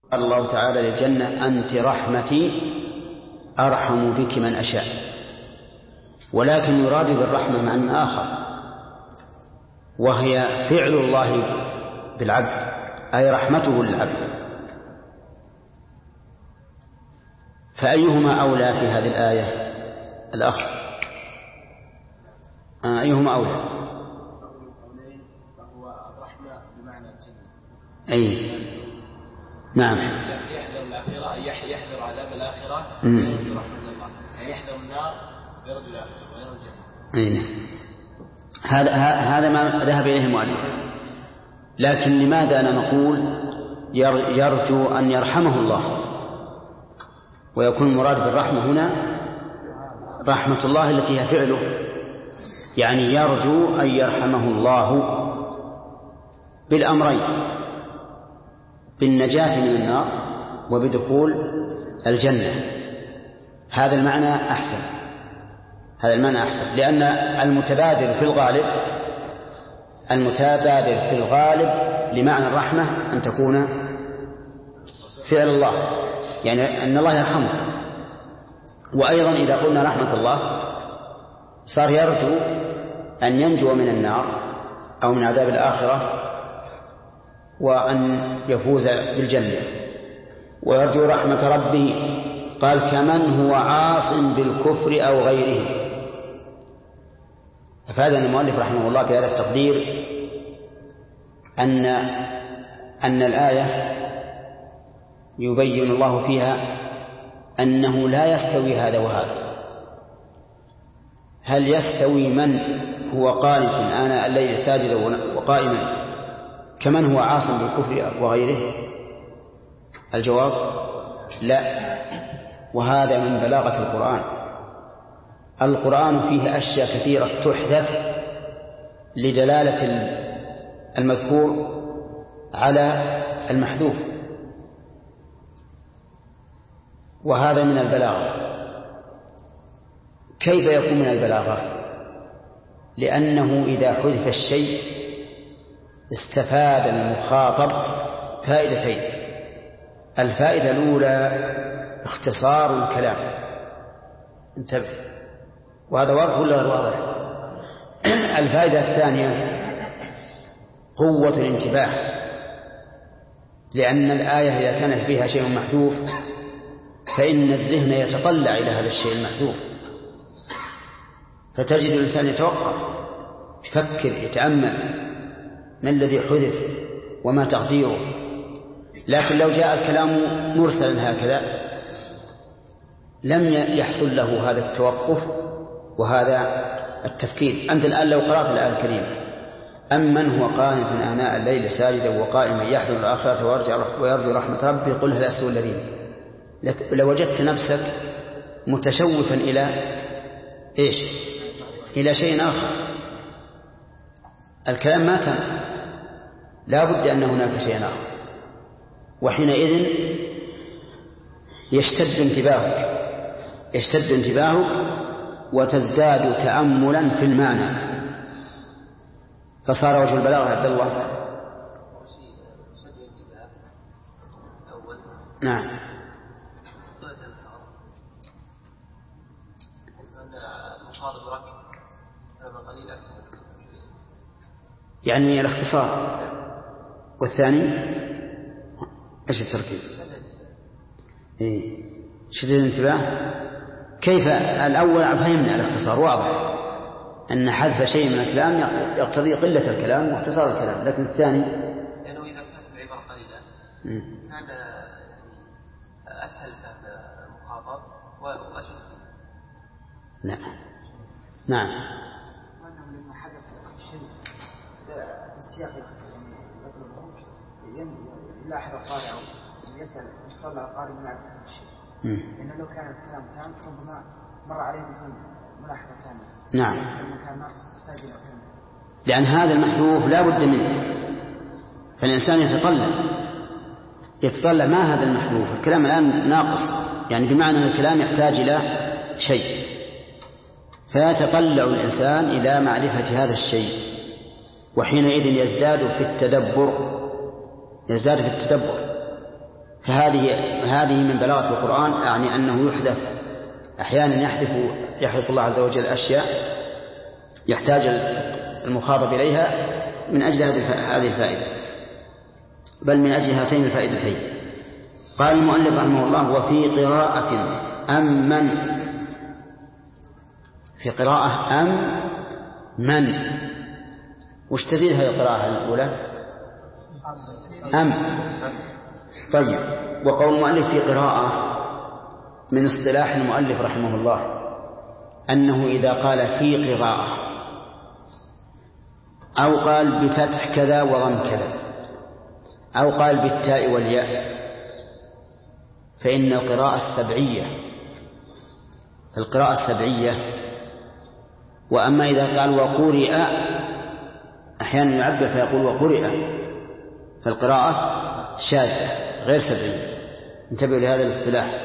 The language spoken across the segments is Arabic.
قال الله تعالى للجنة أنت رحمتي أرحم بك من أشاء، ولكن يراد بالرحمة معنى آخر، وهي فعل الله بالعبد، أي رحمته للعبد. فأيهما أولى في هذه الآية؟ الأخ أيهما أولى؟ فهو الرحمة بمعنى الجنة. أي نعم. يحذر الآخرة، يحذر عذاب الآخرة ويرجو رحمة الله، يحذر النار ويرجو الآخرة ويرجو الجنة. هذا ما ذهب إليه المؤلف. لكن لماذا أنا نقول يرجو أن يرحمه الله، ويكون المراد بالرحمة هنا رحمة الله التي هي فعله، يعني يرجو أن يرحمه الله بالأمرين، بالنجاة من النار وبدخول الجنة. هذا المعنى أحسن، لأن المتبادر في الغالب لمعنى الرحمة أن تكون فعل الله، يعني أن الله يرحمه. وأيضا إذا قلنا رحمة الله صار يرجو أن ينجو من النار أو من عذاب الآخرة وأن يفوز بالجنة، ويرجو رحمة ربه. قال كمن هو عاص بالكفر أو غيره. أفاد المؤلف رحمه الله في هذا التقدير أن الآية يبين الله فيها أنه لا يستوي هذا وهذا. هل يستوي من هو قانت آناء الليل ساجدا وقائما كمن هو عاص بالكفر وغيره؟ الجواب لا. وهذا من بلاغة القرآن فيه أشياء كثيرة تحذف لدلالة المذكور على المحذوف، وهذا من البلاغة. كيف يكون من البلاغة؟ لأنه إذا حذف الشيء استفاد المخاطب فائدتين. الفائدة الأولى اختصار الكلام، انتبه، وهذا واضح ولا غير واضح؟ الفائدة الثانية قوة الانتباه، لأن الآية إذا كانت فيها شيء محذوف فإن الذهن يتطلع إلى هذا الشيء المحذوف، فتجد الإنسان يتوقف يفكر يتأمل ما الذي حذف وما تقديره. لكن لو جاء الكلام مرسلا هكذا لم يحصل له هذا التوقف وهذا التفكير. أنت الآن لو قرأت الآية الكريمة أمن هو قانت آناء الليل ساجدا وقائما يحذر الآخرة ويرجو رحمة ربه قل هل يستوي الذين، لوجدت نفسك متشوفا إلى إيش؟ إلى شيء آخر. الكلام ما تم، لا بد أن هناك شيء آخر، وحينئذ يشتد انتباهك وتزداد تأملا في المعنى، فصار وجه البلاغة عبد الله. نعم. يعني الاختصار. والثاني ايش التركيز؟ شديد الانتباه. كيف؟ الأول فهمنا الاختصار واضح أن حذف شيء من الكلام يقتضي قلة الكلام واختصار الكلام، لكن الثاني لأنه إذا كانت العبارة قليلة كان أسهل فهم المخاطب وأشد. نعم. وأنه لما حدث شيء السياق يلاحظ القارئ أو يسأل يطلع القارئ من يعرف الشيء، لأنه لو كان الكلام تام ربما مر عليه بدون ملاحظة ثانية. نعم. لما كان ناقص تاجر أحيانا. لأن هذا المحذوف لا بد منه، فالإنسان يتطلع ما هذا المحذوف، الكلام الآن ناقص، يعني بمعنى أن الكلام يحتاج إلى شيء، فيتطلع الإنسان إلى معرفة هذا الشيء، وحينئذ يزداد في التدبر. فهذه من بلاغة القرآن، يعني أنه يحدث أحيانا يحدث الله عز وجل أشياء يحتاج المخاطب إليها من أجل هذه الفائدة، بل من أجل هاتين الفائدتين. قال المؤلف رحمه الله: وفي قراءة أمن، في قراءة من، وش تزيد هذه القراءة الأولى؟ طيب. وقول المؤلف في قراءة من اصطلاح المؤلف رحمه الله أنه إذا قال في قراءة أو قال بفتح كذا وضم كذا أو قال بالتاء والياء فإن القراءة السبعية. وأما إذا قال وقرئ، أحيانا يعبر فيقول وقرئ، فالقراءة شاذة غير سبعية. انتبهوا لهذا الاصطلاح.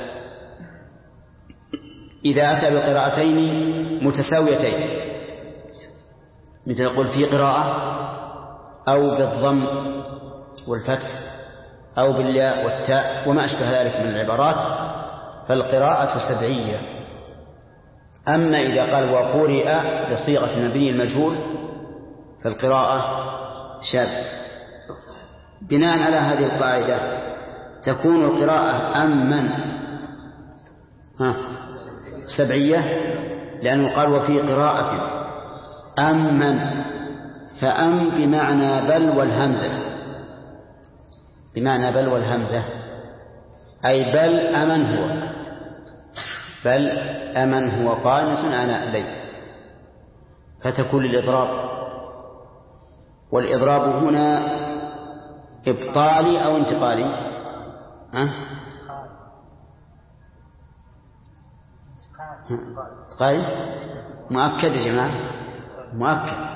إذا أتى بقراءتين متساويتين مثل يقول في قراءة أو بالضم والفتح أو بالياء والتاء وما أشبه ذلك من العبارات، فالقراءة سبعية. أما إذا قال وقرئ بصيغة المبني المجهول فالقراءة شاذة. بناء على هذه القاعدة تكون القراءة أمن سبعية، لأنه قال وفي قراءة أمن، فأم بمعنى بل والهمزة، أي بل أمن هو قانت آناء الليل، فتكون للإضراب. والإضراب هنا إبطالي أو انتقالي؟ انتقالي مؤكد يا جماعة، مؤكد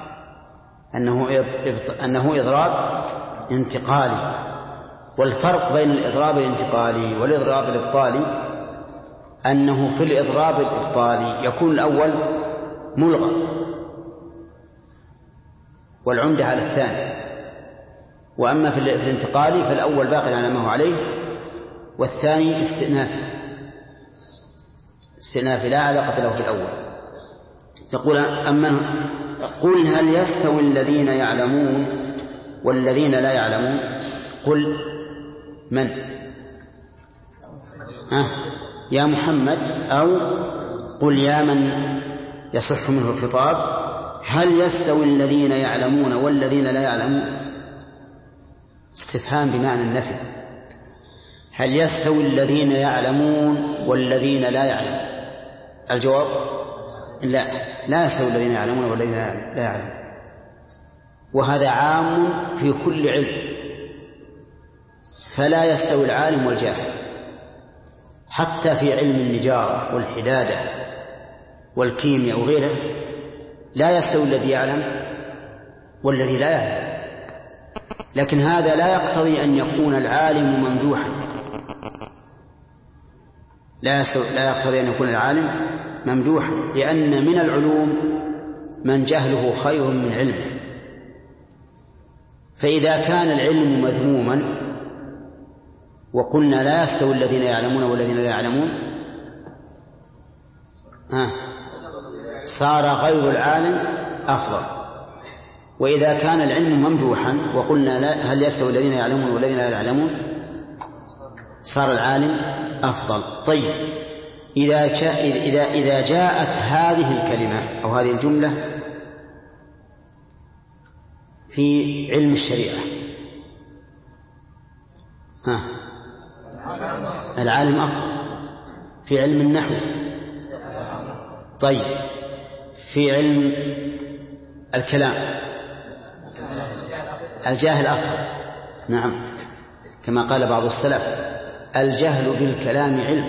أنه إضراب انتقالي. والفرق بين الإضراب الانتقالي والإضراب الإبطالي أنه في الإضراب الإبطالي يكون الأول ملغى والعمدة على الثاني، وأما في الانتقالي فالأول باقي على ما هو عليه والثاني استئنافي لا علاقة له في الأول. يقول قل هل يستوي الذين يعلمون والذين لا يعلمون؟ قل من؟ يا محمد، أو قل يا من يصح منه الخطاب، هل يستوي الذين يعلمون والذين لا يعلمون؟ استفهام بمعنى النفي. هل يستوي الذين يعلمون والذين لا يعلمون؟ الجواب لا يستوي الذين يعلمون والذين لا يعلمون. وهذا عام في كل علم، فلا يستوي العالم والجاهل، حتى في علم النجارة والحدادة والكيمياء وغيره لا يستوي الذي يعلم والذي لا يعلم. لكن هذا لا يقتضي أن يكون العالم ممدوحا، لا يقتضي أن يكون العالم ممدوحا، لأن من العلوم من جهله خير من علمه. فإذا كان العلم مذموما وقلنا لا يستوي الذين يعلمون والذين لا يعلمون، صار غير العالم أفضل. وإذا كان العلم ممدوحا وقلنا هل يستوي الذين يعلمون والذين لا يعلمون، صار العالم أفضل. طيب، إذا جاءت هذه الكلمة أو هذه الجملة في علم الشريعة، العالم أفضل. في علم النحو، طيب، في علم الكلام الجاهل أفضل. نعم، كما قال بعض السلف: الجهل بالكلام علم.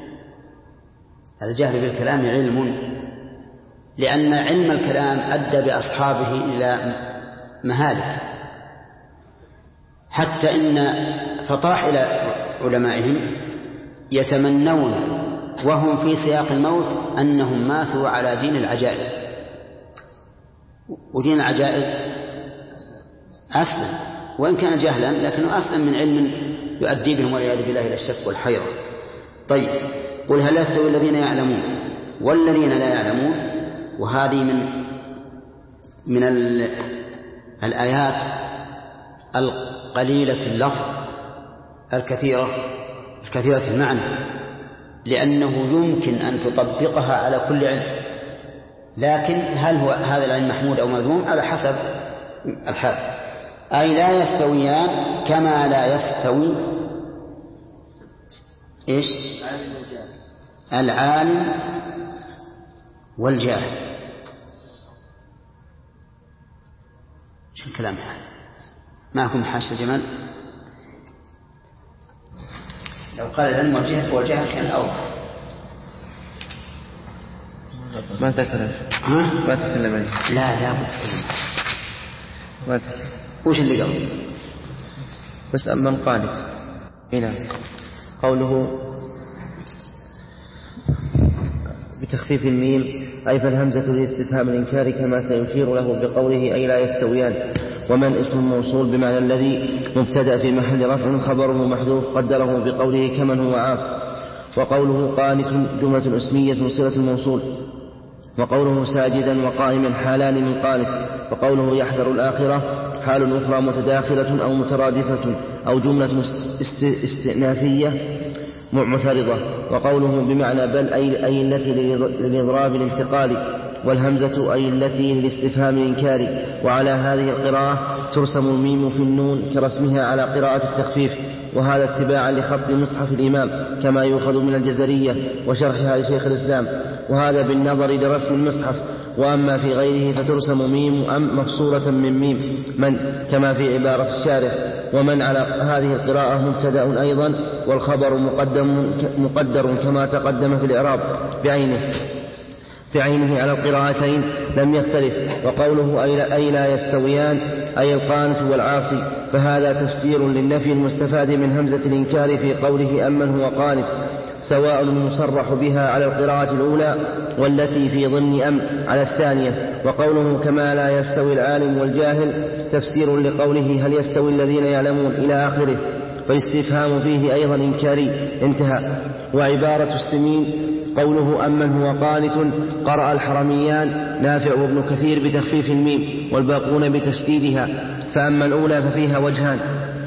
الجهل بالكلام علم، لأن علم الكلام أدى بأصحابه إلى مهالك، حتى إن فطاحل علمائهم يتمنون وهم في سياق الموت أنهم ماتوا على دين العجائز. ودين العجائز أسلم، وإن كان جهلا لكنه أسلم من علم يؤدي بهم والعياذ بالله إلى الشك والحيرة. طيب قل هل يستوي الذين يعلمون والذين لا يعلمون؟ وهذه من الآيات القليلة اللفظ الكثيرة المعنى، لأنه يمكن أن تطبقها على كل علم، لكن هل هو هذا العلم محمود أو مذموم على حسب الحال. أي لا يستويان كما لا يستوي إيش؟ العالم والجاهل. شو الكلام هذا؟ معكم حاشة جمال؟ لو قال العلم والجهل كان أوضح. ما تكلم. ما تكلم عليه. لا بتكلم. ما تكلم. وش اللي قبل؟ بس أما القانت هنا قوله بتخفيف الميم أي فالهمزة لاستفهام الإنكار كما سيشير له بقوله أي لا يستويان. ومن اسم موصول بمعنى الذي مبتدأ في محل رفع خبره محذوف قدره بقوله كمن هو عاص. وقوله قانت جملة اسمية صلة الموصول. وقوله ساجدا وقائما حالان من قانت. وقوله يحذر الآخرة حال أخرى متداخلة أو مترادفة أو جملة استئنافية معترضة. وقوله بمعنى بل أي التي للإضراب الانتقالي. والهمزة أي التي للاستفهام الإنكاري. وعلى هذه القراءة ترسم الميم في النون كرسمها على قراءة التخفيف، وهذا اتباعا لخط مصحف الإمام كما يؤخذ من الجزرية وشرحها لشيخ الإسلام، وهذا بالنظر لرسم المصحف. وأما في غيره فترسم ميم أم مفصولة من ميم من كما في عبارة الشارح. ومن على هذه القراءة مبتدأ أيضا، والخبر مقدر كما تقدم في الإعراب بعينه على القراءتين لم يختلف. وقوله أي لا يستويان أي القانت والعاصي، فهذا تفسير للنفي المستفاد من همزة الإنكار في قوله أمن هو قانت، سواء المصرح بها على القراءة الأولى والتي في ضمن أم على الثانية. وقوله كما لا يستوي العالم والجاهل تفسير لقوله هل يستوي الذين يعلمون إلى آخره، فالاستفهام فيه أيضا إنكاري. انتهى. وعبارة السنين قوله أمن هو قانت قرأ الحرميان نافع وابن كثير بتخفيف الميم والباقون بتشديدها. فأما الأولى ففيها وجهان،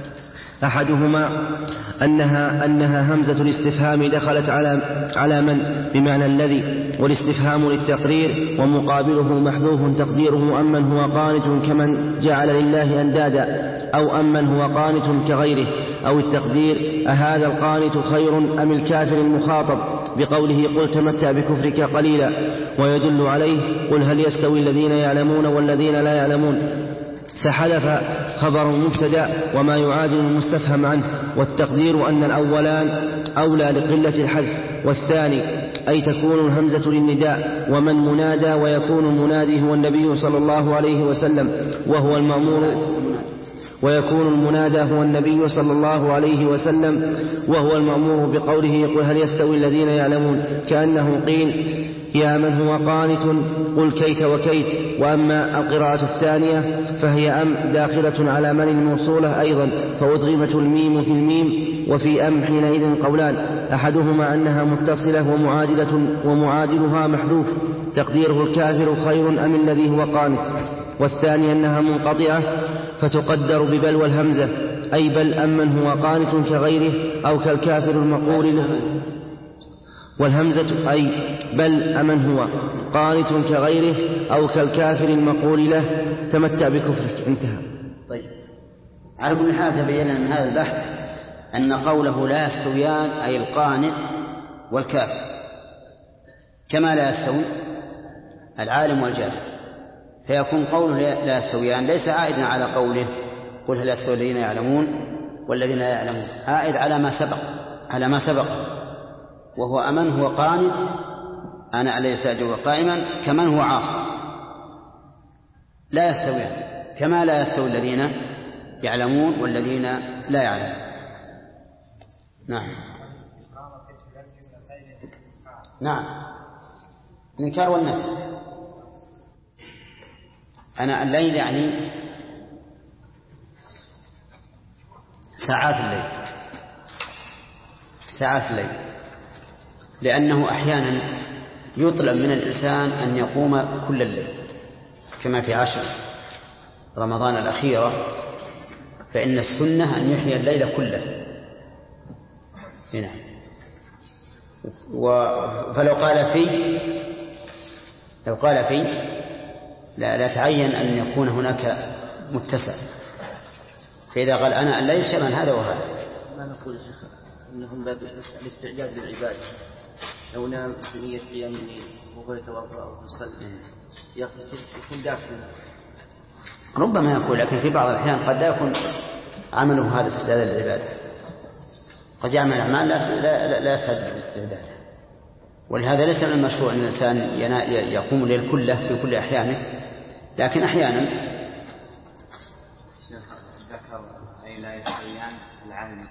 أحدهما أنها همزة الاستفهام دخلت على من بمعنى الذي، والاستفهام للتقرير ومقابله محذوف تقديره أمن هو قانت كمن جعل لله أندادا، أو أمن هو قانت كغيره. أو التقدير أهذا القانت خير أم الكافر المخاطب بقوله قل تمتع بكفرك قليلا. ويدل عليه قل هل يستوي الذين يعلمون والذين لا يعلمون، فحذف خبر مبتدأ وما يعادل المستفهم عنه. والتقدير أن الأولان أولى لقلة الحذف، والثاني أي تكون الهمزة للنداء ومن منادى، ويكون المنادي هو النبي صلى الله عليه وسلم وهو المأمور، ويكون المنادى هو النبي صلى الله عليه وسلم وهو المأمور بقوله قل هل يستوي الذين يعلمون، كأنه قيل يا من هو قانت قل كيت وكيت. وأما القراءة الثانية فهي أم داخلة على من الموصولة أيضا، فأدغمت الميم في الميم. وفي أم حينئذ قولان، أحدهما أنها متصلة ومعادلها محذوف تقديره الكافر خير أم الذي هو قانت، والثاني أنها منقطعة فتقدر ببل والهمزة، أي بل أمن هو قانت كغيره أو كالكافر المقول له، والهمزة أي بل أمن هو قانت كغيره أو كالكافر المقول له تمتع بكفرك. انتهى. طيب على كل حال تبين من هذا البحث أن قوله لا يستويان أي القانت والكافر كما لا يستوي العالم والجاهل، فيكون قوله لا يستويان ليس عائدا على قوله قل هل يستوي الذين يعلمون والذين لا يعلمون، عائد على ما سبق وهو أمن هو قانت أنا عليه ساجد وقائما كمن هو عاص. لا يستويان كما لا يستوي الذين يعلمون والذين لا يعلمون. نعم الإنكار والنفي. أنا الليل يعني ساعات الليل ساعات الليل، لأنه أحيانا يطلب من الإنسان أن يقوم كل الليل كما في 10 رمضان الأخيرة، فإن السنة أن يحيي الليل كله هنا. فلو قال في لا تعين أن يكون هناك متسع، فإذا قال أنا الليل شمل هذا وهذا. ما نقول يا شيخ إنهم باب الاستعداد للعبادة، لو نام في نية قيام الليل وهو يتوضأ أو يصلي يغتسل يكون داخل، ربما يكون، لكن في بعض الأحيان قد لا يكون عمله هذا استعداد للعبادة، قد يعمل أعمال لا يستعد للعبادة. ولهذا ليس من المشروع أن الإنسان يقوم الليل كله في كل أحيانه، لكن أحيانا ذكر أي لا يستويان العالم،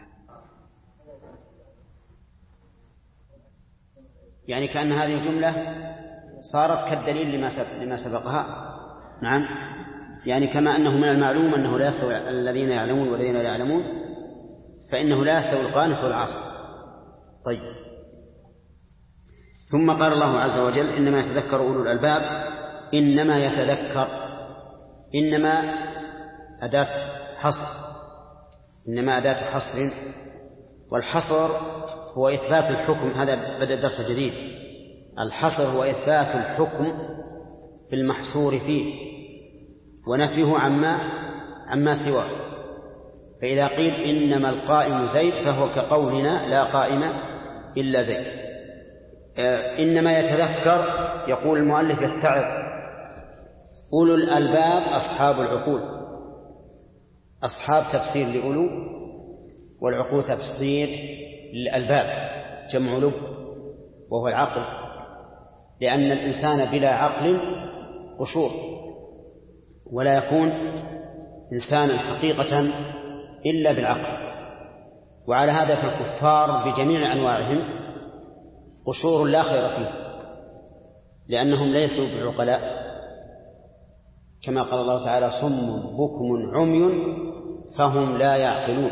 يعني كأن هذه الجملة صارت كالدليل لما سبقها. نعم، يعني كما أنه من المعلوم أنه لا يستوي الذين يعلمون والذين لا يعلمون، فإنه لا يستوي القانت والعاصي. طيب، ثم قال الله عز وجل إنما يتذكر أولو الألباب. إنما يتذكر، إنما أداة حصر، إنما أداة حصر، والحصر هو إثبات الحكم. هذا بدأ الدرس الجديد. الحصر هو إثبات الحكم في المحصور فيه ونفيه عما سواه. فإذا قيل إنما القائم زيد فهو كقولنا لا قائم إلا زيد. إنما يتذكر، يقول المؤلف يتعظ أولو الألباب أصحاب العقول. أصحاب تفسير لأولو، والعقول تفسير للألباب، جمع لب وهو العقل، لأن الإنسان بلا عقل قشور، ولا يكون إنسانا حقيقة إلا بالعقل. وعلى هذا فالكفار بجميع أنواعهم قشور لا خير فيه، لأنهم ليسوا بعقلاء، كما قال الله تعالى صم بكم عمي فهم لا يعقلون.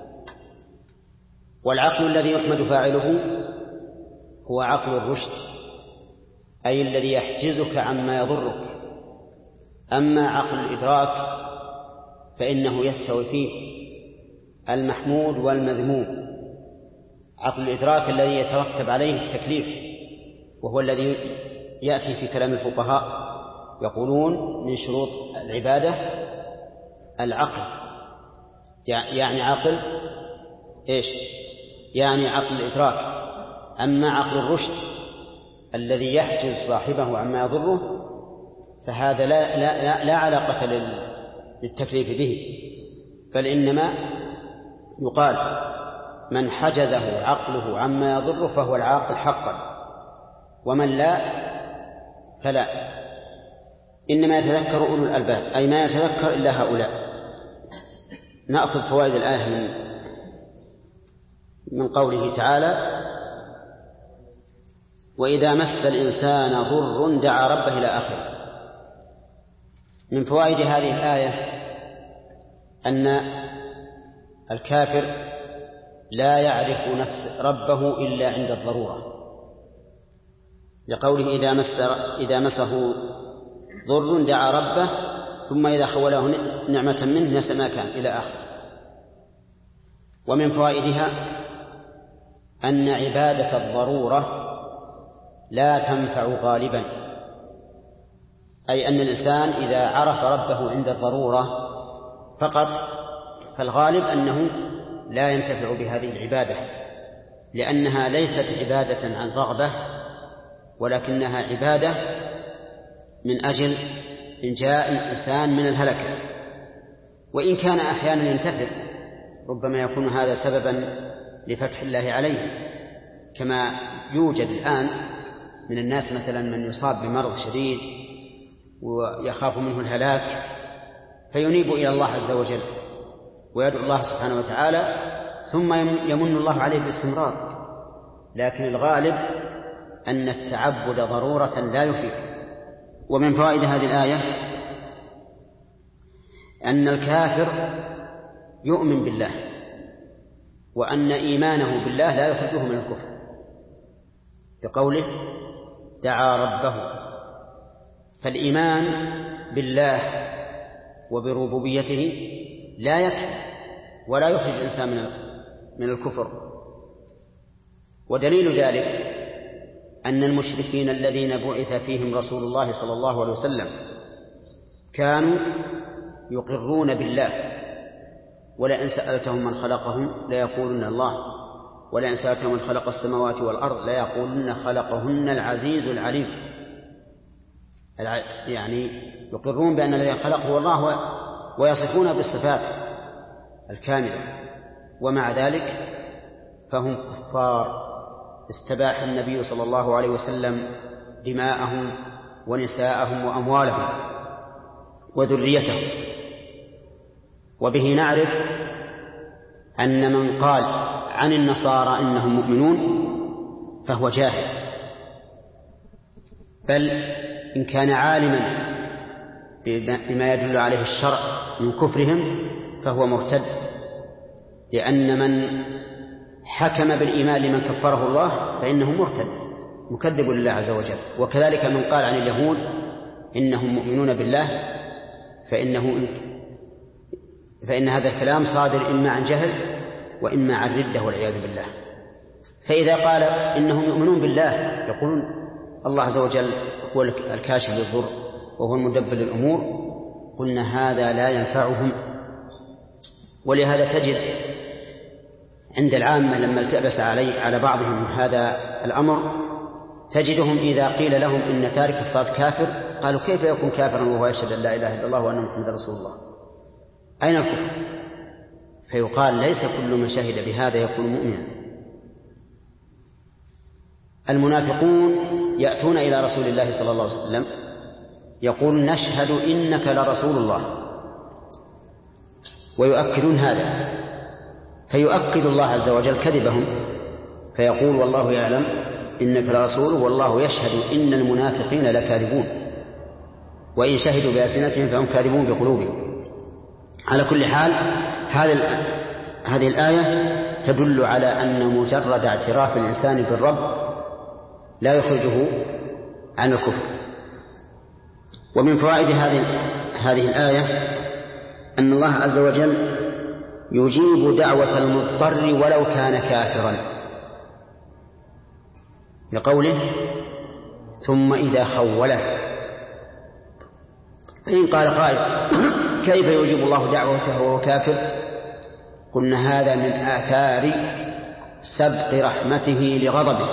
والعقل الذي يحمد فاعله هو عقل الرشد، أي الذي يحجزك عما يضرك. أما عقل الإدراك فإنه يستوي فيه المحمود والمذموم. عقل الإدراك الذي يترتب عليه التكليف، وهو الذي يأتي في كلام الفقهاء يقولون من شروط العبادة العقل، يعني عقل إيش؟ يعني عقل الإدراك. أما عقل الرشد الذي يحجز صاحبه عما يضره فهذا لا علاقة للتكليف به، بل إنما يقال من حجزه عقله عما يضره فهو العاقل حقا، ومن لا فلا. إنما يتذكر أولو الألباب، أي ما يتذكر إلا هؤلاء. نأخذ فوائد الآية من قوله تعالى وإذا مس الإنسان ضر دعا ربه إلى آخره. من فوائد هذه الآية أن الكافر لا يعرف نفس ربه إلا عند الضرورة، لقوله إذا مسه ضر دعا ربه ثم إذا خوله نعمة منه نسى ما كان إلى آخر. ومن فوائدها أن عبادة الضرورة لا تنفع غالبا، أي أن الإنسان إذا عرف ربه عند الضرورة فقط فالغالب أنه لا ينتفع بهذه العبادة، لأنها ليست عبادة عن رغبة، ولكنها عبادة من أجل إنجاء الإنسان من الهلكة. وإن كان أحيانا ينتفع، ربما يكون هذا سببا لفتح الله عليه، كما يوجد الآن من الناس مثلا من يصاب بمرض شديد ويخاف منه الهلاك فينيب إلى الله عز وجل ويدعو الله سبحانه وتعالى، ثم يمن الله عليه باستمرار. لكن الغالب أن التعبد ضرورة لا يفيد. ومن فوائد هذه الآية أن الكافر يؤمن بالله وأن إيمانه بالله لا يخرجه من الكفر، بقوله دعا ربه. فالإيمان بالله وبربوبيته لا يكفي ولا يخرج الإنسان من الكفر. ودليل ذلك أن المشركين الذين بعث فيهم رسول الله صلى الله عليه وسلم كانوا يقرون بالله، ولئن سألتهم من خلقهم ليقولن الله، ولئن سألتهم من خلق السماوات والأرض ليقولن خلقهن العزيز العليم. يعني يقرون بأن الذي خلقه هو الله ويصفون بالصفات الكاملة، ومع ذلك فهم كفار. استباح النبي صلى الله عليه وسلم دماءهم ونساءهم وأموالهم وذريتهم. وبه نعرف أن من قال عن النصارى إنهم مؤمنون فهو جاهل، بل إن كان عالما بما يدل عليه الشرع من كفرهم فهو مرتد، لأن من حكم بالإيمان لمن كفره الله فإنه مرتد مكذب لله عز وجل. وكذلك من قال عن اليهود إنهم مؤمنون بالله فإن هذا الكلام صادر إما عن جهل وإما عن ردة والعياذ بالله. فإذا قال إنهم يؤمنون بالله يقولون الله عز وجل هو الكاشف للضر وهو المدبر للأمور، قلنا هذا لا ينفعهم. ولهذا تجد عند العامة لما التبس على بعضهم هذا الأمر تجدهم إذا قيل لهم إن تارك الصلاة كافر قالوا كيف يكون كافرا وهو يشهد أن لا إله إلا الله وأن محمد رسول الله؟ أين الكفر؟ فيقال ليس كل من شهد بهذا يكون مؤمنا. المنافقون يأتون إلى رسول الله صلى الله عليه وسلم يقول نشهد إنك لرسول الله، ويؤكدون هذا، فيؤكد الله عز وجل كذبهم فيقول والله يعلم إنك لرسوله والله يشهد إن المنافقين لكاذبون، وإن شهدوا بألسنتهم فهم كاذبون بقلوبهم. على كل حال هذه الآية تدل على أن مجرد اعتراف الإنسان بالرب لا يخرجه عن الكفر. ومن فوائد هذه الآية أن الله عز وجل يجيب دعوة المضطر ولو كان كافرا، لقوله ثم إذا خوله. فإن قال قائل كيف يجيب الله دعوته وهو كافر؟ قلنا هذا من آثار سبق رحمته لغضبه،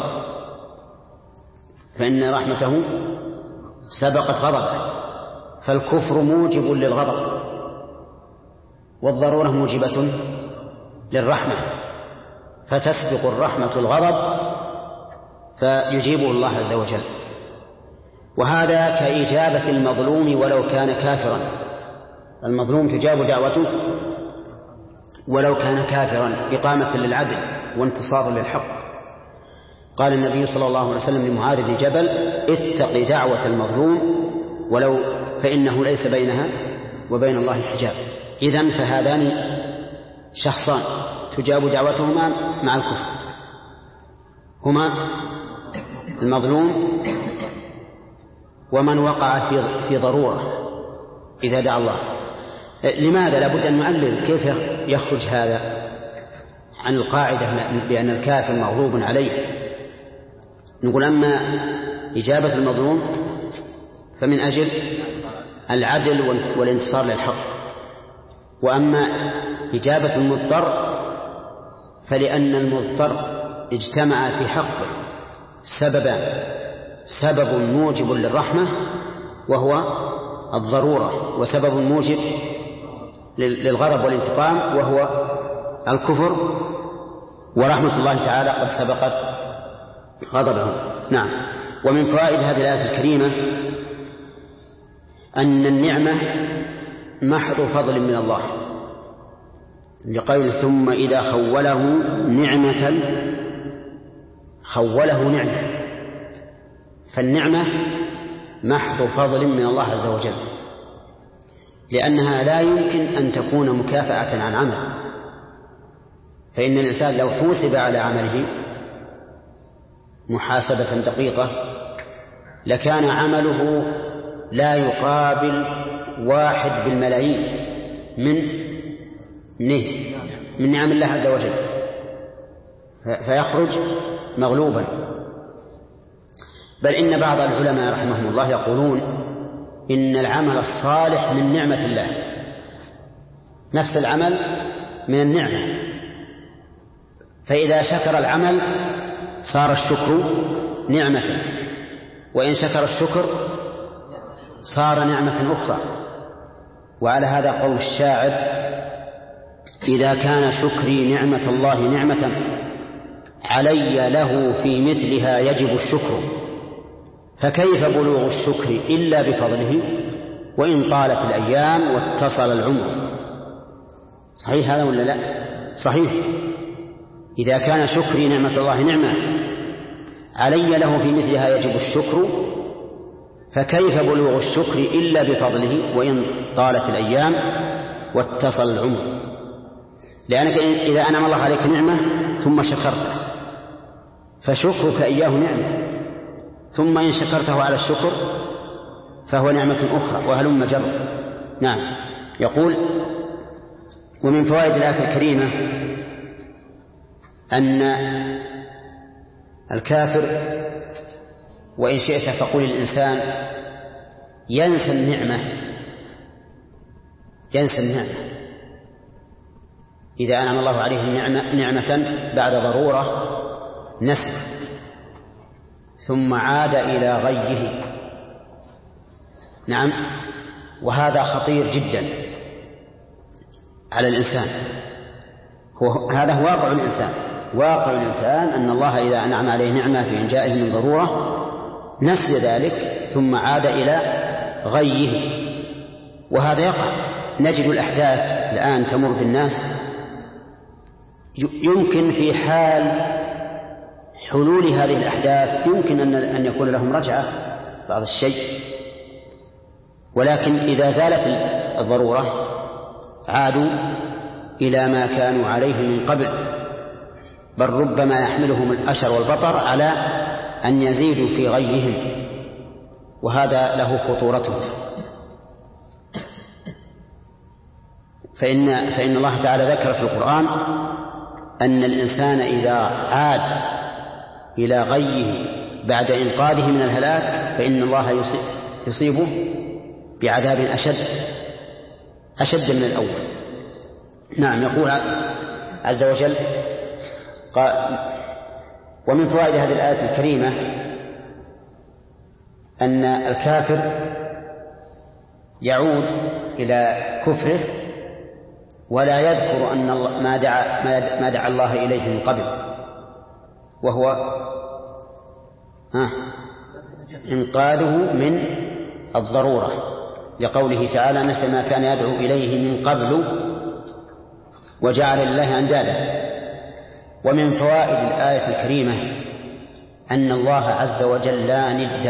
فإن رحمته سبقت غضبه، فالكفر موجب للغضب والضرورة موجبة للرحمة، فتسبق الرحمة الغضب فيجيبه الله عز وجل. وهذا كإجابة المظلوم ولو كان كافرا، المظلوم تجاب دعوته ولو كان كافرا إقامة للعدل وانتصارا للحق. قال النبي صلى الله عليه وسلم لمعاذ بن جبل اتق دعوة المظلوم ولو فإنه ليس بينها وبين الله حجاب. إذن فهذان شخصان تجاب دعوتهما مع الكفر، هما المظلوم ومن وقع في ضرورة إذا دعا الله. لماذا؟ لابد أن نعلل كيف يخرج هذا عن القاعدة بأن الكافر مغلوب عليه. نقول أما إجابة المظلوم فمن أجل العدل والانتصار للحق، وأما إجابة المضطر فلأن المضطر اجتمع في حقه سبب موجب للرحمة وهو الضرورة، وسبب موجب للغضب والانتقام وهو الكفر، ورحمة الله تعالى قد سبقت غضبه. نعم. ومن فوائد هذه الآية الكريمة أن النعمة محض فضل من الله، لقول ثم إذا خوله نعمة، خوله نعمة، فالنعمة محض فضل من الله عز وجل، لأنها لا يمكن أن تكون مكافأة عن عمل، فإن الإنسان لو حوسب على عمله محاسبة دقيقة لكان عمله لا يقابل 1 بالملايين من نعم الله عز وجل، فيخرج مغلوبا. بل إن بعض العلماء رحمهم الله يقولون إن العمل الصالح من نعمة الله، نفس العمل من النعمة، فإذا شكر العمل صار الشكر نعمة، وإن شكر الشكر صار نعمة أخرى. وعلى هذا قول الشاعر: إذا كان شكري نعمة الله نعمة علي له في مثلها يجب الشكر، فكيف بلوغ الشكر إلا بفضله وإن طالت الأيام واتصل العمر. صحيح هذا ولا لا؟ صحيح. إذا كان شكري نعمة الله نعمة علي له في مثلها يجب الشكر، فكيف بلوغ الشكر إلا بفضله وإن طالت الأيام واتصل العمر. لأنك إذا أنعم الله عليك نعمة ثم شكرته فشكرك إياه نعمة، ثم إن شكرته على الشكر فهو نعمة أخرى، وهلم جر. نعم. يقول: ومن فوائد الآية الكريمة أن الكافر، وإن شئت فقل الإنسان، ينسى النعمة إذا أنعم الله عليه نعمة بعد ضرورة نسي ثم عاد إلى غيه. نعم. وهذا خطير جدا على الإنسان. هذا هو واقع الإنسان أن الله إذا أنعم عليه نعمة في إنجائه من ضرورة نسي ذلك ثم عاد إلى غيه، وهذا يقع. نجد الأحداث الآن تمر بالناس، يمكن في حال حلول هذه الأحداث يمكن أن يكون لهم رجعة بعض الشيء، ولكن إذا زالت الضرورة عادوا إلى ما كانوا عليه من قبل، بل ربما يحملهم الأشر والبطر على أن يزيدوا في غيهم، وهذا له خطورته. فإن الله تعالى ذكر في القرآن أن الإنسان إذا عاد إلى غيه بعد إنقاذه من الهلاك فإن الله يصيبه بعذاب أشد من الأول. نعم. يقول عز وجل: ومن فوائد هذه الآية الكريمة أن الكافر يعود إلى كفره ولا يذكر أن ما دعا الله إليه من قبل، وهو إنقاذه من الضرورة، لقوله تعالى: نسي ما كان يدعو إليه من قبل وجعل لله أندادا. ومن فوائد الآية الكريمة أن الله عز وجل لا ند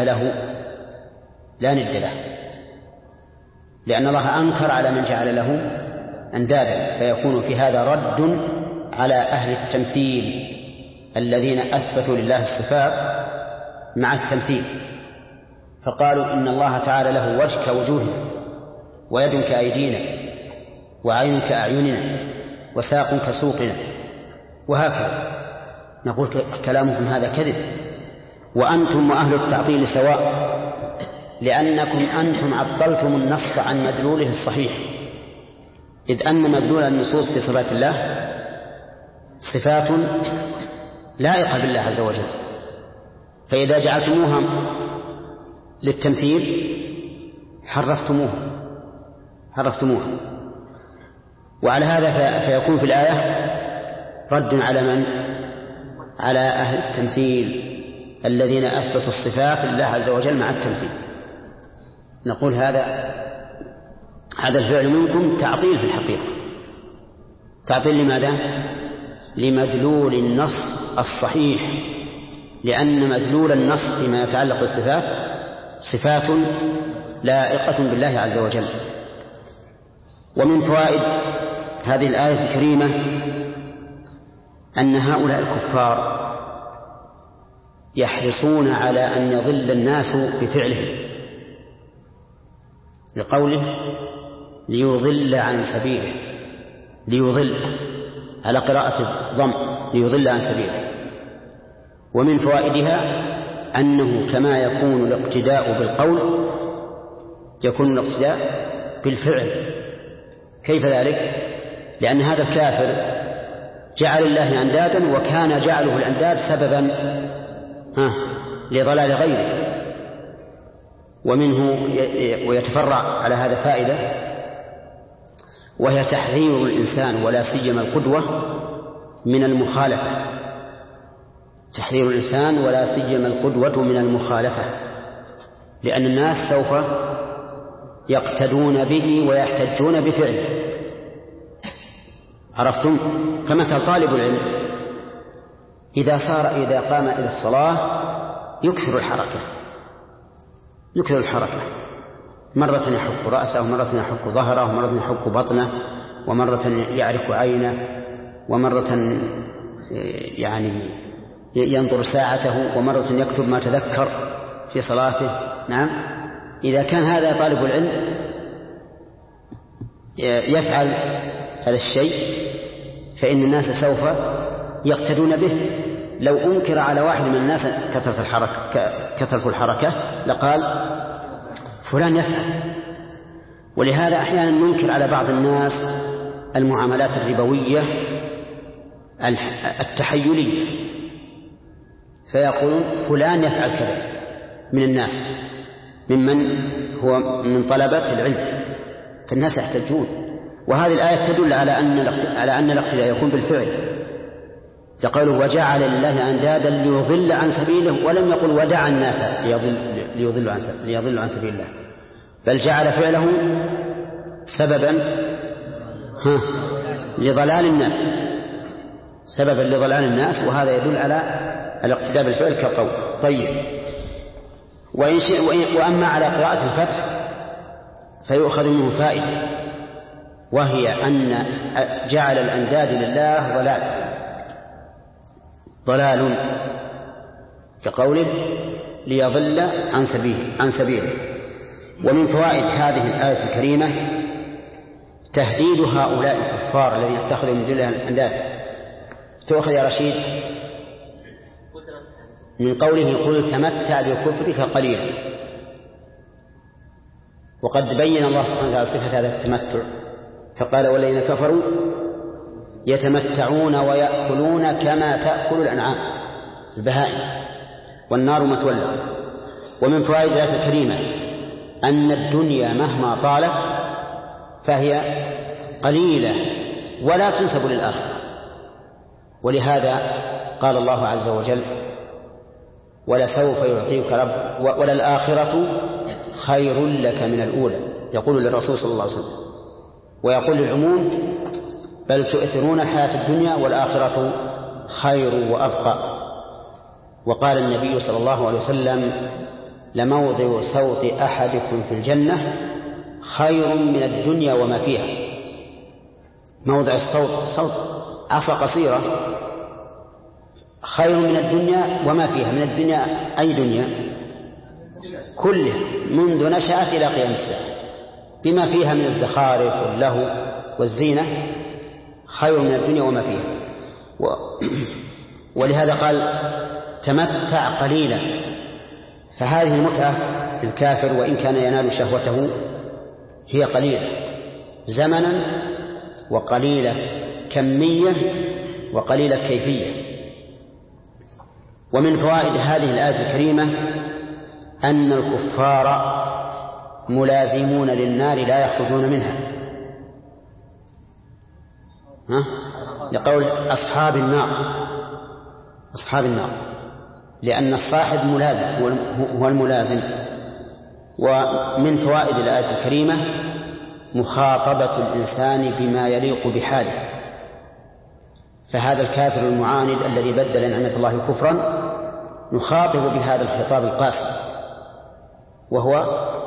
له، لأن الله أنكر على من جعل له أندادا، فيكون في هذا رد على أهل التمثيل الذين أثبتوا لله الصفات مع التمثيل، فقالوا إن الله تعالى له وجه كوجوهنا ويد كأيدينا وعين كأعيننا وساق كسوقنا وهكذا. نقول كلامكم هذا كذب، وأنتم وأهل التعطيل سواء، لأنكم أنتم عطلتم النص عن مدلوله الصحيح، إذ أن مدلول النصوص في صفات الله صفات لائقة بالله عز وجل، فإذا جعلتموها للتمثيل حرفتموها. وعلى هذا فيكون في الآية رد على من؟ على أهل التمثيل الذين أثبتوا الصفات لله عز وجل مع التمثيل. نقول هذا الفعل منكم تعطيل في الحقيقة. تعطيل لماذا؟ لمدلول النص الصحيح، لأن مدلول النص فيما يتعلق بالصفات صفات لائقة بالله عز وجل. ومن فوائد هذه الآية الكريمة أن هؤلاء الكفار يحرصون على أن يضل الناس بفعلهم، لقوله ليضل عن سبيله، ليضل على قراءة الضم، ليضل عن سبيله. ومن فوائدها أنه كما يكون الاقتداء بالقول يكون الاقتداء بالفعل. كيف ذلك؟ لأن هذا الكافر جعل الله أندادا، وكان جعله الأنداد سببا لضلال غيره. ومنه ويتفرع على هذا فائدة، وهي تحذير الإنسان ولا سيما القدوة من المخالفة. تحذير الإنسان ولا سيما القدوة من المخالفة، لأن الناس سوف يقتدون به ويحتجون بفعله. عرفتم؟ فمثل طالب العلم إذا قام إلى الصلاة يكثر الحركة، مرة يحك رأسه، ومرة يحك ظهره، ومرة يحك بطنه، ومرة يعرك عينه، ومرة يعني ينظر ساعته، ومرة يكتب ما تذكر في صلاته. نعم، إذا كان هذا طالب العلم يفعل هذا الشيء فإن الناس سوف يقتدون به. لو أنكر على واحد من الناس كثرة الحركة لقال فلان يفعل. ولهذا أحيانا ننكر على بعض الناس المعاملات الربوية التحيلية، فيقولون فلان يفعل كذا من الناس ممن هو من طلبة العلم، فالناس يحتجون. وهذه الآية تدل على أن الاقتداء يكون بالفعل. يقول وجعل لله أندادا ليضل عن سبيله، ولم يقل ودع الناس ليضلوا عن سبيل الله، بل جعل فعله سببا لضلال الناس، وهذا يدل على الاقتداء بالفعل كالقول. طيب، وأما على قراءة الفتح فيؤخذ منه فائدة، وهي أن جعل الأنداد لله ضلال كقوله ليضل عن سبيله. ومن فوائد هذه الآية الكريمة تهديد هؤلاء الكفار الذين اتخذوا من دون الله الأنداد. تؤخذ يا رشيد من قوله قل تمتع بكفرك قليلا، وقد بين الله سبحانه وتعالى صفة هذا التمتع فقال والذين كفروا يتمتعون ويأكلون كما تأكل الأنعام البهائم والنار مثوى لهم. ومن فوائد الآية الكريمة أن الدنيا مهما طالت فهي قليلة ولا تنسب للآخرة. ولهذا قال الله عز وجل ولسوف يعطيك رب وللآخرة خير لك من الأولى، يقول للرسول صلى الله عليه وسلم، ويقول للعموم بل تؤثرون الحياة الدنيا والآخرة خير وأبقى. وقال النبي صلى الله عليه وسلم لموضع صوت أحدكم في الجنة خير من الدنيا وما فيها. موضع الصوت عصا قصيرة خير من الدنيا وما فيها. من الدنيا أي دنيا؟ كلها منذ نشأت إلى قيام الساعة بما فيها من الزخارف واللهو والزينة خير من الدنيا وما فيها. ولهذا قال تمتع قليلا. فهذه المتعة للكافر وإن كان ينال شهوته هي قليلة زمنا وقليلة كمية وقليلة كيفية. ومن فوائد هذه الآية الكريمة أن الكفار ملازمون للنار لا يخرجون منها، لقول أصحاب النار، لأن الصاحب ملازم هو الملازم. ومن فوائد الآية الكريمة مخاطبة الإنسان بما يليق بحاله. فهذا الكافر المعاند الذي بدل نعمة الله كفرا نخاطب بهذا الخطاب القاسي، وهو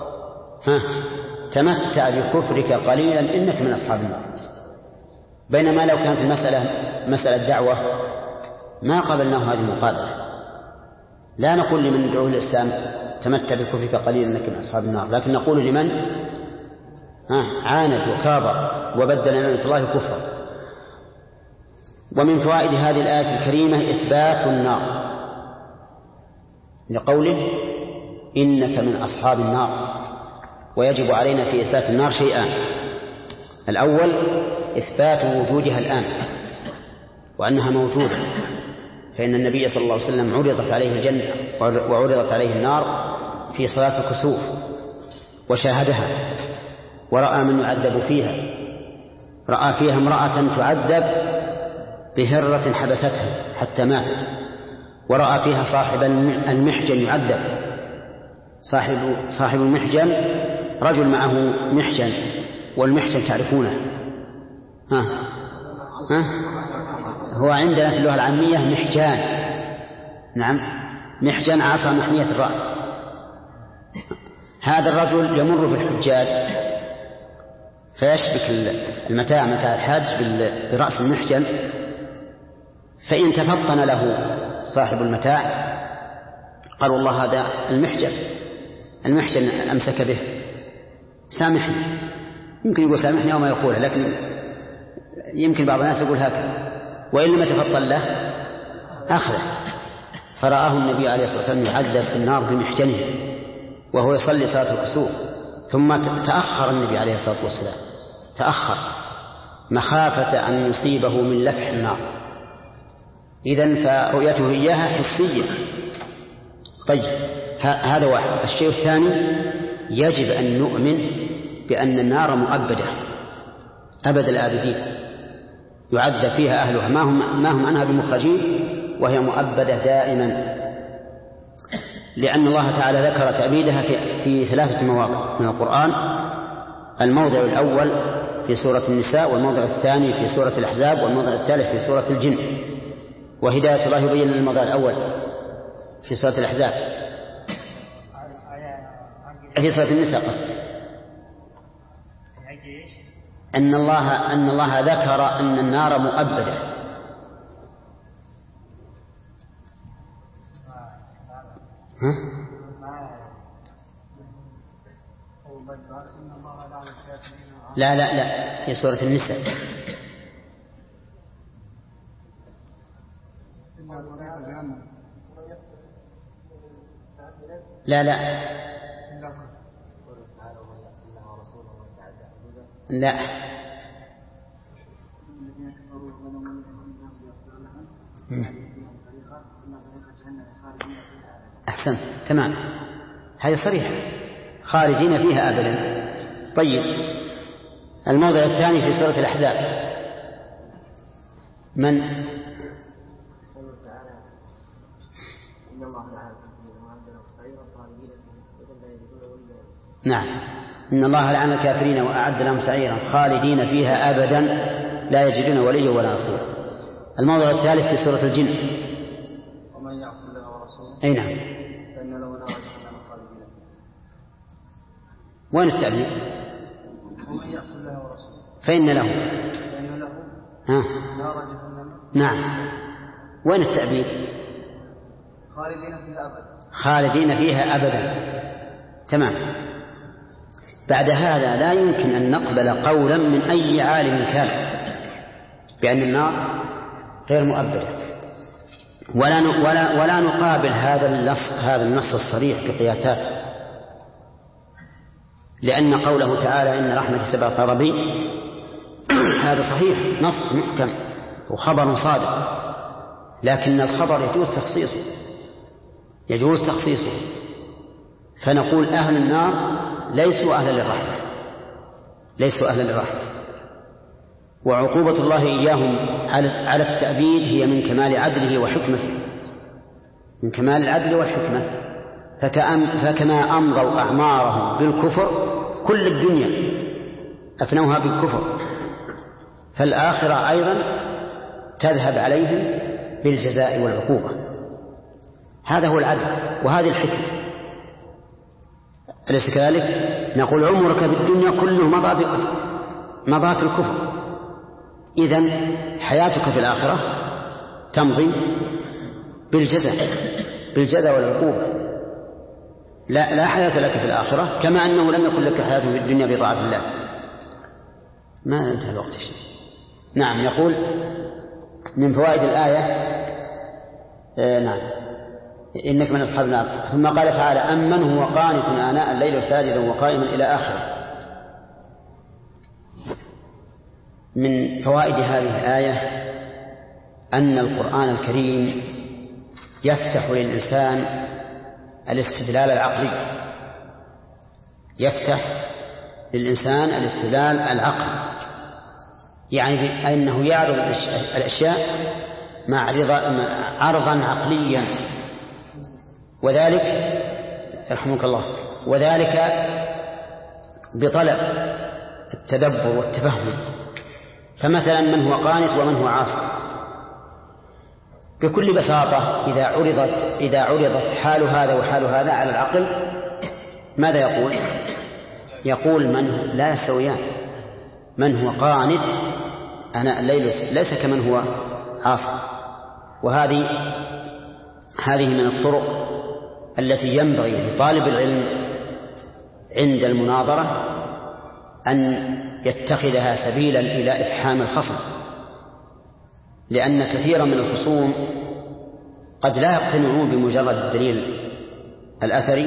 تمتع بكفرك قليلا إنك من أصحاب النار. بينما لو كانت المسألة مسألة دعوة ما قبلناه هذه المقابلة. لا نقول لمن يدعوه الإسلام تمتع بكفرك قليلا إنك من أصحاب النار، لكن نقول لمن عاند وكابر وبدل نعمة الله كفرا. ومن فوائد هذه الآية الكريمة إثبات النار لقوله إنك من أصحاب النار. ويجب علينا في إثبات النار شيئان: الأول إثبات وجودها الآن وأنها موجودة، فإن النبي صلى الله عليه وسلم عرضت عليه الجنة وعرضت عليه النار في صلاة الكسوف وشاهدها ورأى من يعذب فيها، رأى فيها امرأة تعذب بهرة حبستها حتى ماتت، ورأى فيها صاحب المحجن يعذب. صاحب المحجن رجل معه محجن، والمحجن تعرفونه هو عندنا في اللغة العامية محجان. نعم، محجان عصا محمية الرأس. هذا الرجل يمر بالحجاج فيشبك المتاع متاع الحاج برأس المحجن، فإن تفطن له صاحب المتاع قال والله هذا المحجن أمسك به، سامحني. يمكن يقول سامحني أو ما يقول، لكن يمكن بعض الناس يقول هكذا. وإن لم يتفطن له أخذه. فرآه النبي عليه الصلاة والسلام يعذب في النار بمحجنه وهو يصلي صلاة الكسوف، ثم تأخر النبي عليه الصلاة والسلام، تأخر مخافة أن يصيبه من لفح النار. إذن فرؤيته إياها حسية. طيب، هذا واحد. الشيء الثاني: يجب أن نؤمن بأن النار مؤبدة أبد الآبدين، يعذب فيها أهلها ما هم عنها بمخرجين، وهي مؤبدة دائما، لأن الله تعالى ذكر تأبيدها في 3 مواضع من القرآن: الموضع الأول في سورة النساء، والموضع الثاني في سورة الأحزاب، والموضع الثالث في سورة الجن. وهداية الله يبين الموضع الأول في سورة الأحزاب، في سورة النساء قصد أن الله ذكر أن النار مؤبدة. لا في سورة النساء. لا أحسنت، تمام، هذه صريحة، خالدين فيها أبدا. طيب، الموضع الثاني في سورة الأحزاب من؟ نعم، إن الله لعن الكافرين وأعد لهم سعيرا خالدين فيها أبدا لا يجدون وليا ولا نصيرا. الموضع الثالث في سورة الجن: ومن يعص الله ورسوله أي نعم. فإن له نار جهنم خالدين. وين التعبير؟ ومن يعص الله ورسوله فإن له نار جهنم. نعم، وين التعبير؟ خالدين فيها أبدا. تمام. بعد هذا لا يمكن أن نقبل قولا من أي عالم كان بأن النار غير مؤبدة، ولا نقابل هذا النص الصريح بقياسات، لأن قوله تعالى إن رحمة سبقت غضبي هذا صحيح، نص محكم وخبر صادق، لكن الخبر يجوز تخصيصه، فنقول أهل النار ليسوا أهلا للرحمة، وعقوبة الله إياهم على التأبيد هي من كمال عدله وحكمته، من كمال العدل والحكمة. فكما أمضوا أعمارهم بالكفر، كل الدنيا أفنوها بالكفر، فالآخرة أيضا تذهب عليهم بالجزاء والعقوبة. هذا هو العدل وهذه الحكمة، أليس كذلك؟ نقول عمرك بالدنيا كله مضى في الكفر، إذن حياتك في الآخرة تمضي بالجزاء والعقوبة. لا حياة لك في الآخرة، كما أنه لم يكن لك حياة في الدنيا بطاعة الله. ما انتهى الوقت شيء. نعم، يقول من فوائد الآية نعم إنك من أصحاب النار. ثم قال تعالى أمن هو قانت آناء الليل ساجدا وقائما إلى آخره. من فوائد هذه الآية أن القرآن الكريم يفتح للإنسان الاستدلال العقلي، يفتح للإنسان الاستدلال العقلي، يعني أنه يعرض الأشياء عرضا عقليا، وذلك رحمك الله، وذلك بطلب التدبر والتفهم. فمثلا من هو قانت ومن هو عاصي بكل بساطة إذا عرضت حال هذا وحال هذا على العقل ماذا يقول؟ يقول من لا يستويان. من هو قانت آناء الليل ليس كمن هو عاصي. وهذه من الطرق التي ينبغي لطالب العلم عند المناظرة أن يتخذها سبيلا إلى إفحام الخصم، لأن كثيرا من الخصوم قد لا يقتنعون بمجرد الدليل الأثري،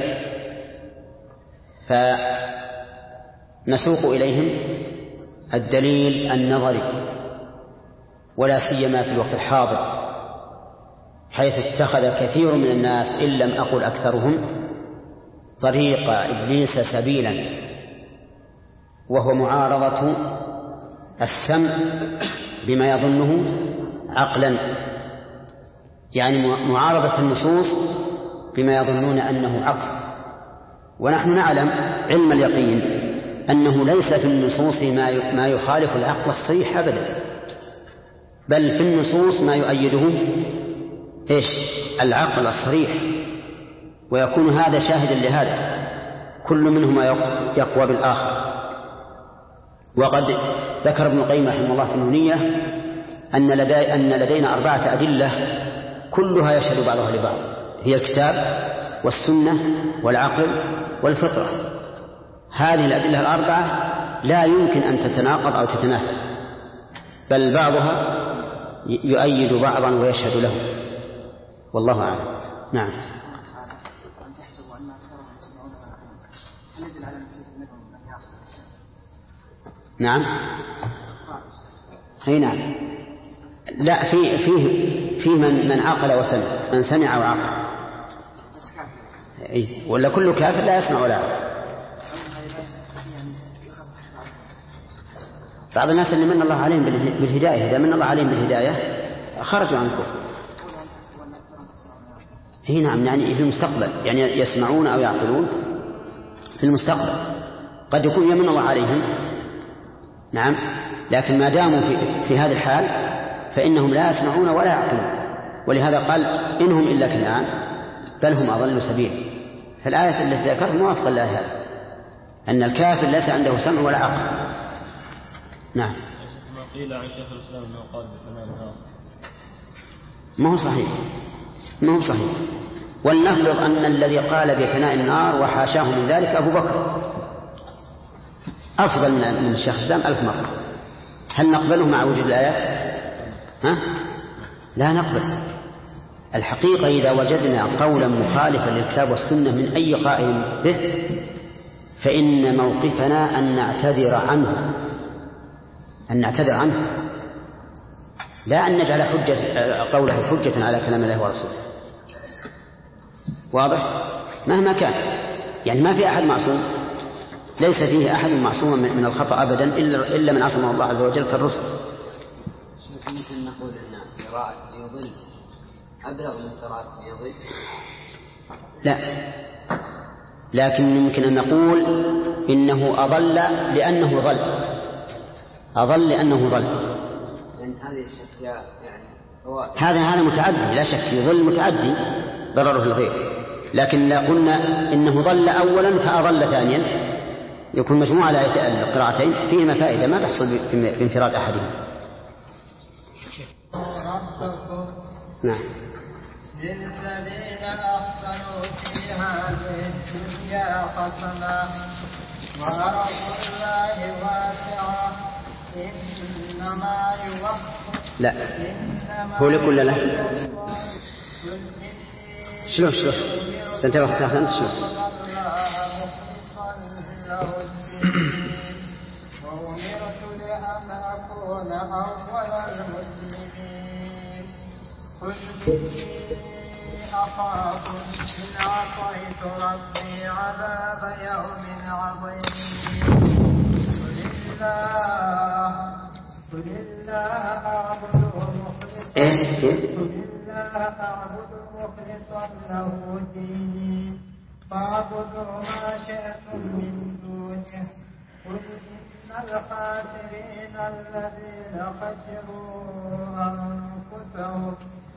فنسوق إليهم الدليل النظري، ولا سيما في الوقت الحاضر حيث اتخذ كثير من الناس إن لم أقل أكثرهم طريق إبليس سبيلا، وهو معارضة السمع بما يظنه عقلا، يعني معارضة النصوص بما يظنون أنه عقل. ونحن نعلم علم اليقين أنه ليس في النصوص ما يخالف العقل الصريح أبدا، بل في النصوص ما يؤيده العقل الصريح، ويكون هذا شاهدا لهذا، كل منهما يقوى بالآخر. وقد ذكر ابن القيم رحمه الله في النونية أن لدينا 4 أدلة كلها يشهد بعضها لبعض، هي الكتاب والسنة والعقل والفطرة. هذه الأدلة 4 لا يمكن أن تتناقض أو تتنافى، بل بعضها يؤيد بعضا ويشهد له، والله أعلم. نعم. نعم. أي نعم. لا، في من عقل وسمع، من سمع وعقل. ولا كل كافر لا يسمع ولا يعقل. بعض الناس اللي من الله عليهم بالهداية، إذا من الله عليهم بالهداية خرجوا عن الكفر. نعم، يعني في المستقبل، يعني يسمعون أو يعقلون في المستقبل، قد يكون يمن الله عليهم. نعم، لكن ما داموا في هذه الحال فإنهم لا يسمعون ولا يعقلون، ولهذا قال إنهم إلا كالأنعام بل هم أضل سبيل. فالآية التي ذكرت موافقة لها هذا، أن الكافر ليس عنده سمع ولا عقل. نعم. ما قيل عن شيخ الإسلام أنه قال بفناء النار ما هو صحيح. ولنفرض أن الذي قال بفناء النار وحاشاه من ذلك أبو بكر أفضل من الشيخ الإسلام 1000 مرة، هل نقبله مع وجود الآيات؟ لا نقبل. الحقيقة إذا وجدنا قولا مخالفا للكتاب والسنة من أي قائل به فإن موقفنا أن نعتذر عنه، لا أن نجعل قوله حجة على كلام الله ورسوله. واضح؟ مهما كان، يعني ما في أحد معصوم، ليس فيه أحد معصوم من الخطأ أبدا إلا من عصمه الله عز وجل كالرسل. ممكن نقول أن قراءة يضل أبلغ من قراءة يضل؟ لا، لكن يمكن أن نقول إنه أضل لأنه ضل، يعني هذه الشكل يعني هذا متعدي، لا شك، يضل متعدي ضرره الغير. لكن لا قلنا إنه ضل أولا فأضل ثانيا، يكون مجموعة القراءتين فيهما فائدة ما تحصل بانفراد أحدهم. نعم. للذين أحسنوا في هذه الدنيا حسنة وأرض الله واسعة إنما يوفى لا هو لك ولا لا؟ شلون تنتبه تاخذ أنت شلون؟ وأمرت لأن أكون أول المسلمين قل إني أخاف إن عصيت ربي عذاب يوم عظيم قل الله أعبد مخلصا له ديني فاعبدوا ما شئتم من دونه قل إن الخاسرين الذين خسروا أنفسهم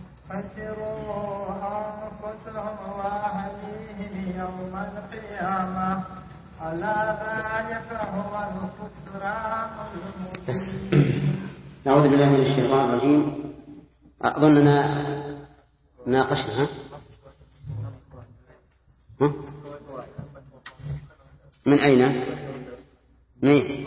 وأهليهم يوم القيامة ألا ذلك هو الخسران المبين. نعوذ بالله من الشيطان الرجيم. أظننا ناقشنا من أين؟ منين؟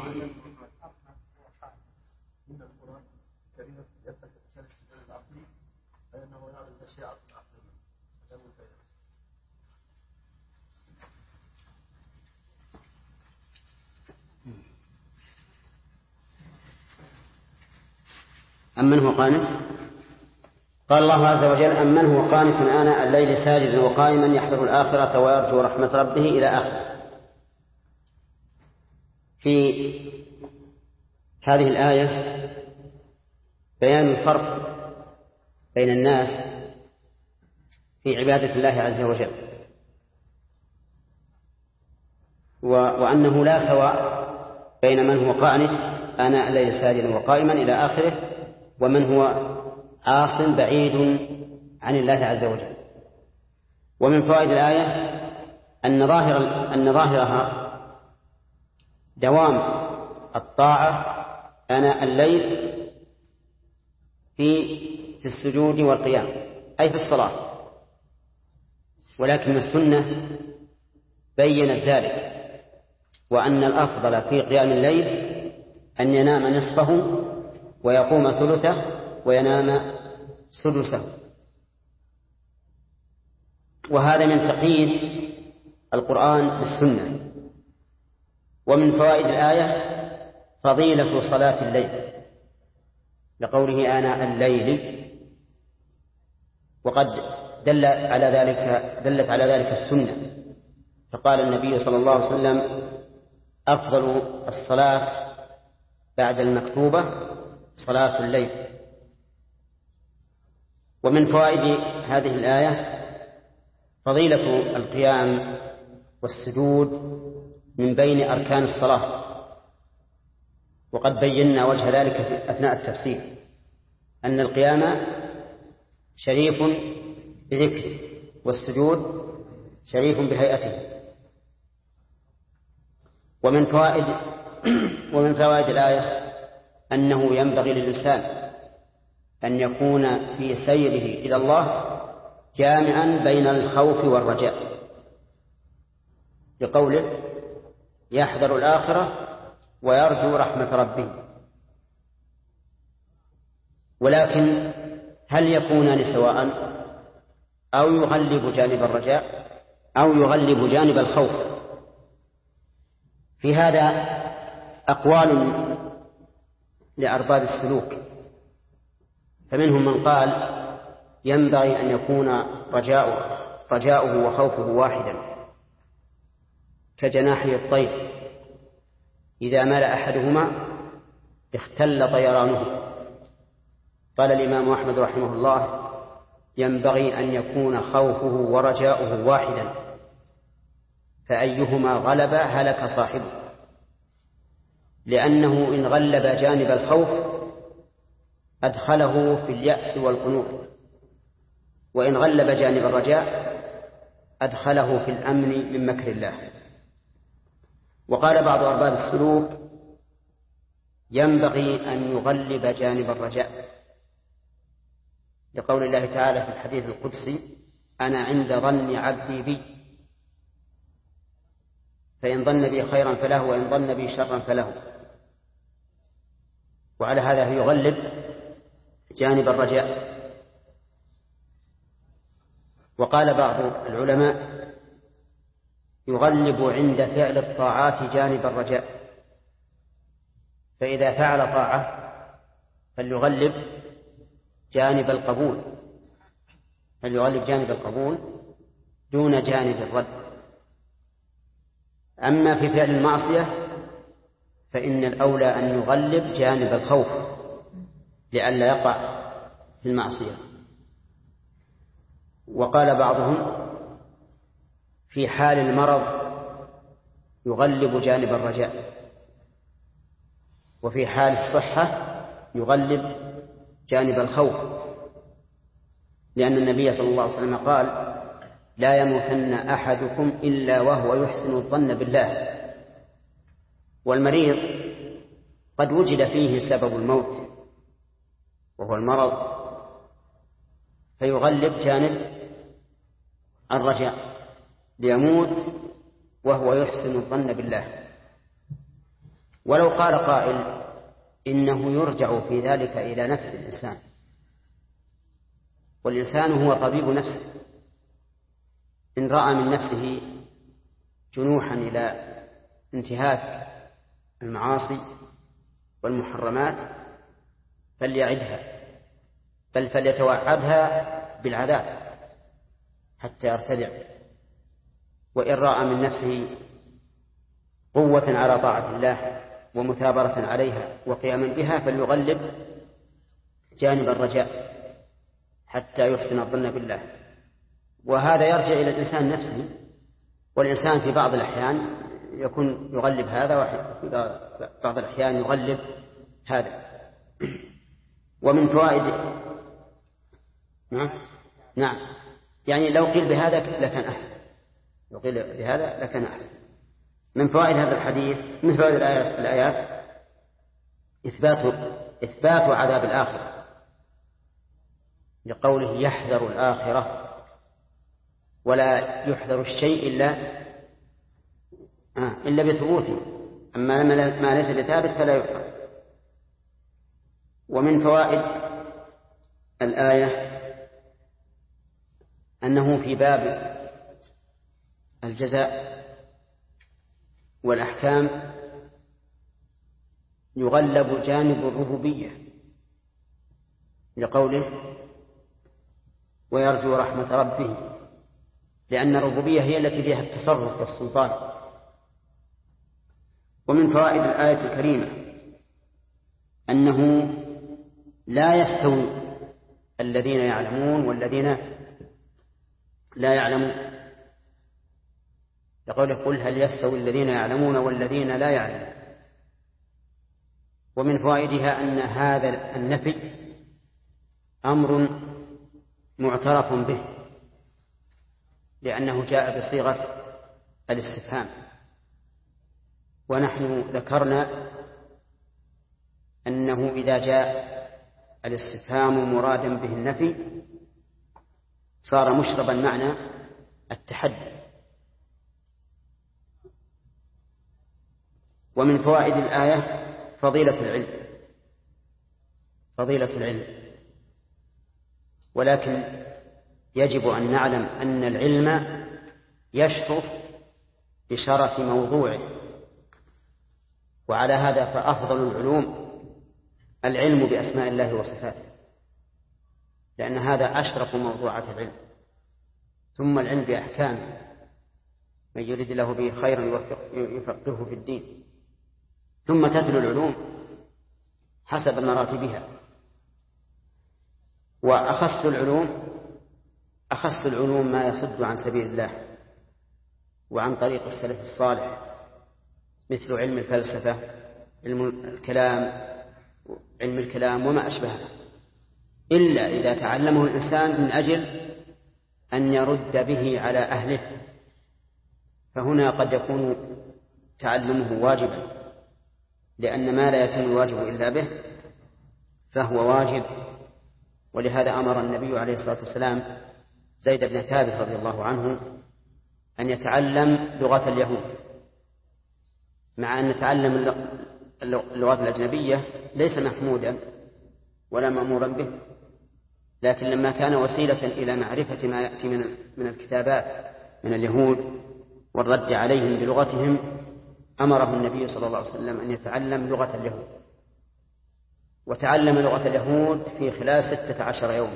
أمن هو قانت؟ قال الله عز وجل أمن هو قانت آناء الليل ساجدا وقائما يحذر الآخرة ويرجو رحمة ربه إلى آخره. في هذه الآية بيان الفرق بين الناس في عبادة الله عز وجل، وأنه لا سواء بين من هو قانت آناء الليل ساجدا وقائما إلى آخره ومن هو عاص بعيد عن الله عز وجل. ومن فوائد الآية أن ظاهرها دوام الطاعة آناء الليل في السجود والقيام أي في الصلاة، ولكن السنة بيّنت ذلك، وأن الأفضل في قيام الليل أن ينام نصفه ويقوم ثلثه وينام سدسه. وهذا من تقييد القرآن بالسنة. ومن فوائد الآية فضيلة صلاة الليل لقوله آناء الليل، وقد دلت على ذلك السنة، فقال النبي صلى الله عليه وسلم أفضل الصلاة بعد المكتوبة صلاة الليل. ومن فوائد هذه الآية فضيلة القيام والسجود من بين أركان الصلاة، وقد بينا وجه ذلك في أثناء التفسير أن القيام شريف بذكره والسجود شريف بهيئته. ومن فوائد الآية أنه ينبغي للإنسان أن يكون في سيره إلى الله جامعا بين الخوف والرجاء، لقوله يحذر الآخرة ويرجو رحمة ربه. ولكن هل يكونان سواء أو يغلب جانب الرجاء أو يغلب جانب الخوف؟ في هذا أقوال لأرباب السلوك، فمنهم من قال ينبغي أن يكون رجاؤه وخوفه واحدا كجناحي الطير، إذا مال أحدهما اختل طيرانه. قال الإمام أحمد رحمه الله ينبغي أن يكون خوفه ورجاؤه واحدا، فأيهما غلب هلك صاحبه، لأنه إن غلب جانب الخوف أدخله في اليأس والقنوط، وإن غلب جانب الرجاء أدخله في الأمن من مكر الله. وقال بعض أرباب السلوك ينبغي أن يغلب جانب الرجاء، لقول الله تعالى في الحديث القدسي: أنا عند ظن عبدي بي، فإن ظن بي خيرا فله وإن ظن بي شرا فله. وعلى هذا يغلب جانب الرجاء. وقال بعض العلماء: يغلب عند فعل الطاعات جانب الرجاء، فإذا فعل طاعة فليغلب جانب القبول، دون جانب الرد. أما في فعل المعصية فإن الأولى أن يغلب جانب الخوف لئلا يقع في المعصية. وقال بعضهم: في حال المرض يغلب جانب الرجاء، وفي حال الصحة يغلب جانب الخوف، لأن النبي صلى الله عليه وسلم قال: لا يموتن أحدكم إلا وهو يحسن الظن بالله. والمريض قد وجد فيه سبب الموت وهو المرض، فيغلب جانب الرجاء ليموت وهو يحسن الظن بالله. ولو قال قائل: إنه يرجع في ذلك إلى نفس الإنسان، والإنسان هو طبيب نفسه، إن رأى من نفسه جنوحا إلى انتهاك المعاصي والمحرمات فليعدها، بل فليتوعدها بالعذاب حتى يرتدع. وإن رأى من نفسه قوة على طاعة الله ومثابرة عليها وقياما بها فليغلب جانب الرجاء حتى يحسن الظن بالله. وهذا يرجع إلى الإنسان نفسه، والإنسان في بعض الأحيان يكون يغلب هذا، وفي بعض الأحيان يغلب هذا. ومن فوائد نعم يعني لو قيل بهذا لكان أحسن، من فوائد هذا الحديث، من فوائد الآيات إثبات عذاب الآخرة، لقوله: يحذر الآخرة، ولا يحذر الشيء إلا بثبوته، أما ما ليس بثابت فلا يحذر. ومن فوائد الآية أنه في باب الجزاء والأحكام يغلب جانب الربوبية، لقوله: ويرجو رحمة ربه، لأن الربوبية هي التي فيها التصرف والسلطان. ومن فوائد الآية الكريمة أنه لا يستوي الذين يعلمون والذين لا يعلمون، لقوله: قل هل يستوي الذين يعلمون والذين لا يعلمون. ومن فوائدها أن هذا النفي أمر معترف به، لأنه جاء بصيغة الاستفهام، ونحن ذكرنا أنه إذا جاء الاستفهام مرادا به النفي صار مشربا معنى التحدي. ومن فوائد الآية فضيلة العلم، ولكن يجب أن نعلم أن العلم يشرف بشرف موضوعه، وعلى هذا فأفضل العلوم العلم بأسماء الله وصفاته، لأن هذا أشرف موضوعات العلم، ثم العلم بأحكامه، من يريد له به خيرا يفقهه في الدين، ثم تتلو العلوم حسب مراتبها. وأخص العلوم ما يصد عن سبيل الله وعن طريق السلف الصالح، مثل علم الفلسفة، علم الكلام وما أشبهه، إلا إذا تعلمه الإنسان من أجل أن يرد به على أهله، فهنا قد يكون تعلمه واجبا، لأن ما لا يتم الواجب إلا به فهو واجب ولهذا أمر النبي عليه الصلاة والسلام زيد بن ثابت رضي الله عنه أن يتعلم لغة اليهود، مع أن تعلم اللغات الأجنبية ليس محمودا ولا مأمورا به، لكن لما كان وسيلة إلى معرفة ما يأتي من الكتابات من اليهود والرد عليهم بلغتهم أمره النبي صلى الله عليه وسلم أن يتعلم لغة اليهود، وتعلم لغة اليهود في خلال 16 يوما،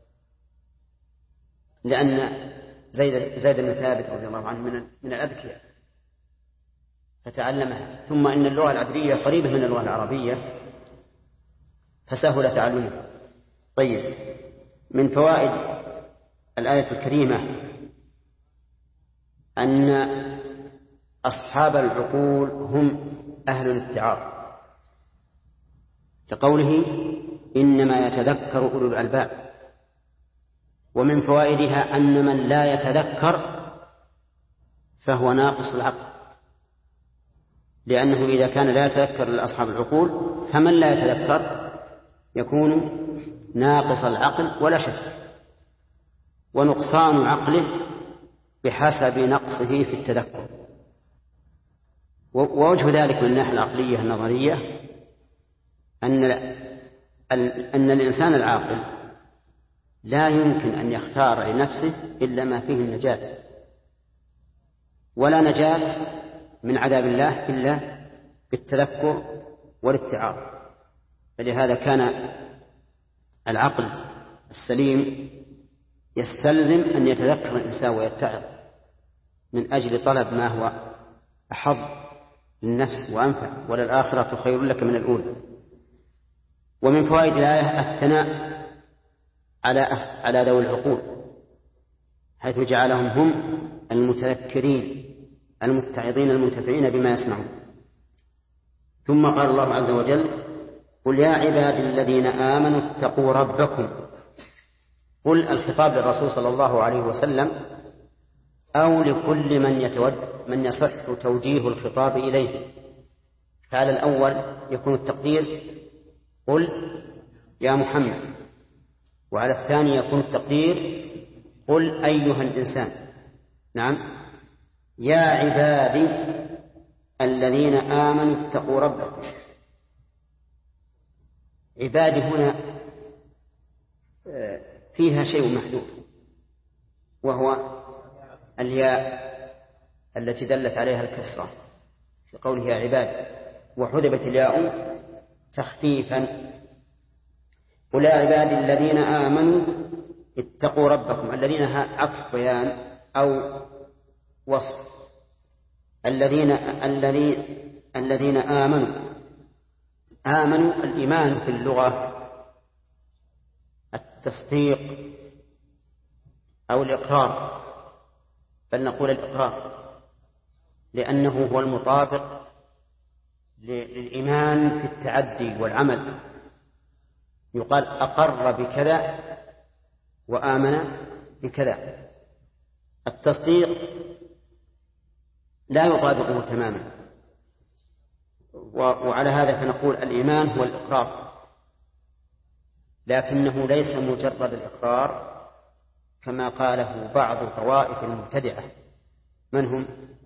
لأن زيد بن ثابت رضي الله عنه من الأذكياء فتعلمها. ثم إن اللغة العبرية قريبة من اللغة العربية فسهل تعلمها. طيب، من فوائد الآية الكريمة أن أصحاب العقول هم أهل الاتعاظ، كقوله إنما يتذكر أولو الألباب. ومن فوائدها أن من لا يتذكر فهو ناقص العقل، لأنه إذا كان لا يتذكر لأصحاب العقول فمن لا يتذكر يكون ناقص العقل ولا شك، ونقصان عقله بحسب نقصه في التذكر. ووجه ذلك من الناحية العقلية النظرية أن الإنسان العاقل لا يمكن أن يختار لنفسه إلا ما فيه النجاة، ولا نجاة من عذاب الله إلا بالتذكر والاتعاظ. فلهذا كان العقل السليم يستلزم أن يتذكر الإنسان ويتعظ من أجل طلب ما هو أحظ للنفس وأنفع، وللآخرة خير لك من الأولى. ومن فوائد الآية الثناء على ذوي العقول، حيث جعلهم هم المتذكرين المتعظين المنتفعين بما يسمعون. ثم قال الله عز وجل قل يا عبادي الذين آمنوا اتقوا ربكم. قل الخطاب للرسول صلى الله عليه وسلم أو لكل من يصح توجيه الخطاب إليه. فعلى الأول يكون التقدير قل يا محمد، وعلى الثاني يكون التقدير قل أيها الإنسان. نعم، يا عبادي الذين آمنوا اتقوا ربكم. عبادي هنا فيها شيء محذوف، وهو الياء التي دلت عليها الكسرة في قوله يا عباد، وحذفت الياء تخفيفا. قل يا عبادي الذين آمنوا اتقوا ربكم. الذين عطف بيان أو وصف. الذين آمنوا الإيمان في اللغة التصديق أو الإقرار، بل نقول الإقرار لأنه هو المطابق للإيمان في التعدي والعمل. يقال أقر بكذا وآمن بكذا. التصديق لا يطابقه تماما، وعلى هذا فنقول الإيمان هو الإقرار، لكنه ليس مجرد الإقرار كما قاله بعض طوائف المبتدعة. من هم؟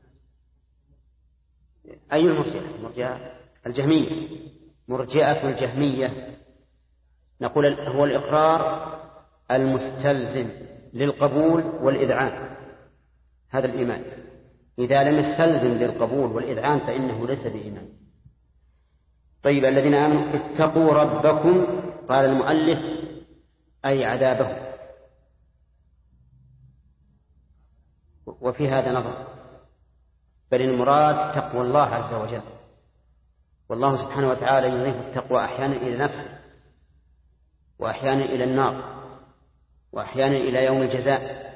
أي المرجئة؟ الجهمية. مرجئة الجهمية نقول هو الإقرار المستلزم للقبول والإذعان، هذا الإيمان. إذا لم يستلزم للقبول والإذعان فإنه ليس بإيمان. طيب، الذين آمنوا اتقوا ربكم، قال المؤلف أي عذابه. وفي هذا نظر، بل المراد تقوى الله عز وجل، والله سبحانه وتعالى يضيف التقوى أحيانا إلى نفسه، وأحيانا إلى النار، وأحيانا إلى يوم الجزاء.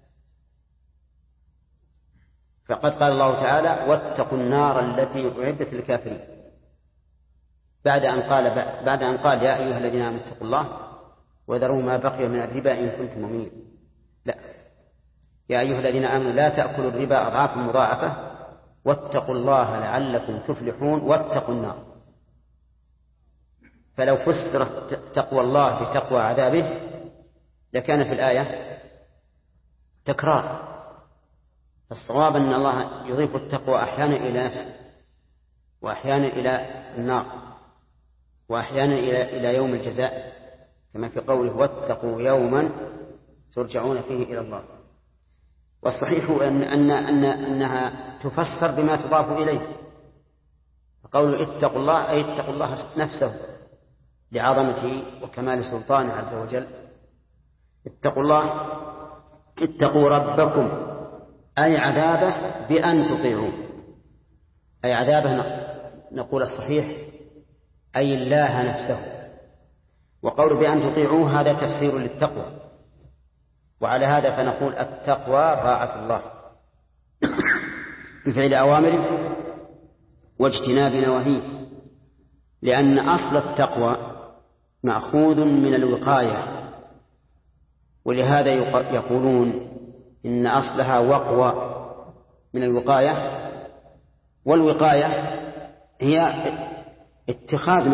فقد قال الله تعالى واتقوا النار التي أعدت للكافرين، بعد أن قال يا أيها الذين آمنوا اتقوا الله وذروا ما بقي من الربا إن كنتم مؤمنين. لا، يا أيها الذين آمنوا لا تأكلوا الربا أضعافا مضاعفة واتقوا الله لعلكم تفلحون واتقوا النار. فلو فسرت تقوى الله بتقوى عذابه لكان في الآية تكرار. فالصواب أن الله يضيف التقوى أحيانا إلى نفسه، وأحيانا إلى النار، وأحيانا إلى يوم الجزاء، كما في قوله واتقوا يوما ترجعون فيه إلى الله. والصحيح أنها تفسر بما تضاف إليه. قول اتقوا الله أي اتقوا الله نفسه لعظمته وكمال سلطانه عز وجل. اتقوا الله، اتقوا ربكم أي عذابه بأن تطيعوه، أي عذابه نقول الصحيح أي الله نفسه. وقول بأن تطيعوه هذا تفسير للتقوى، وعلى هذا فنقول التقوى طاعة الله بفعل أوامره واجتناب نواهيه، لأن أصل التقوى مأخوذ من الوقاية، ولهذا يقولون إن أصلها وقوى من الوقاية، والوقاية هي اتخاذ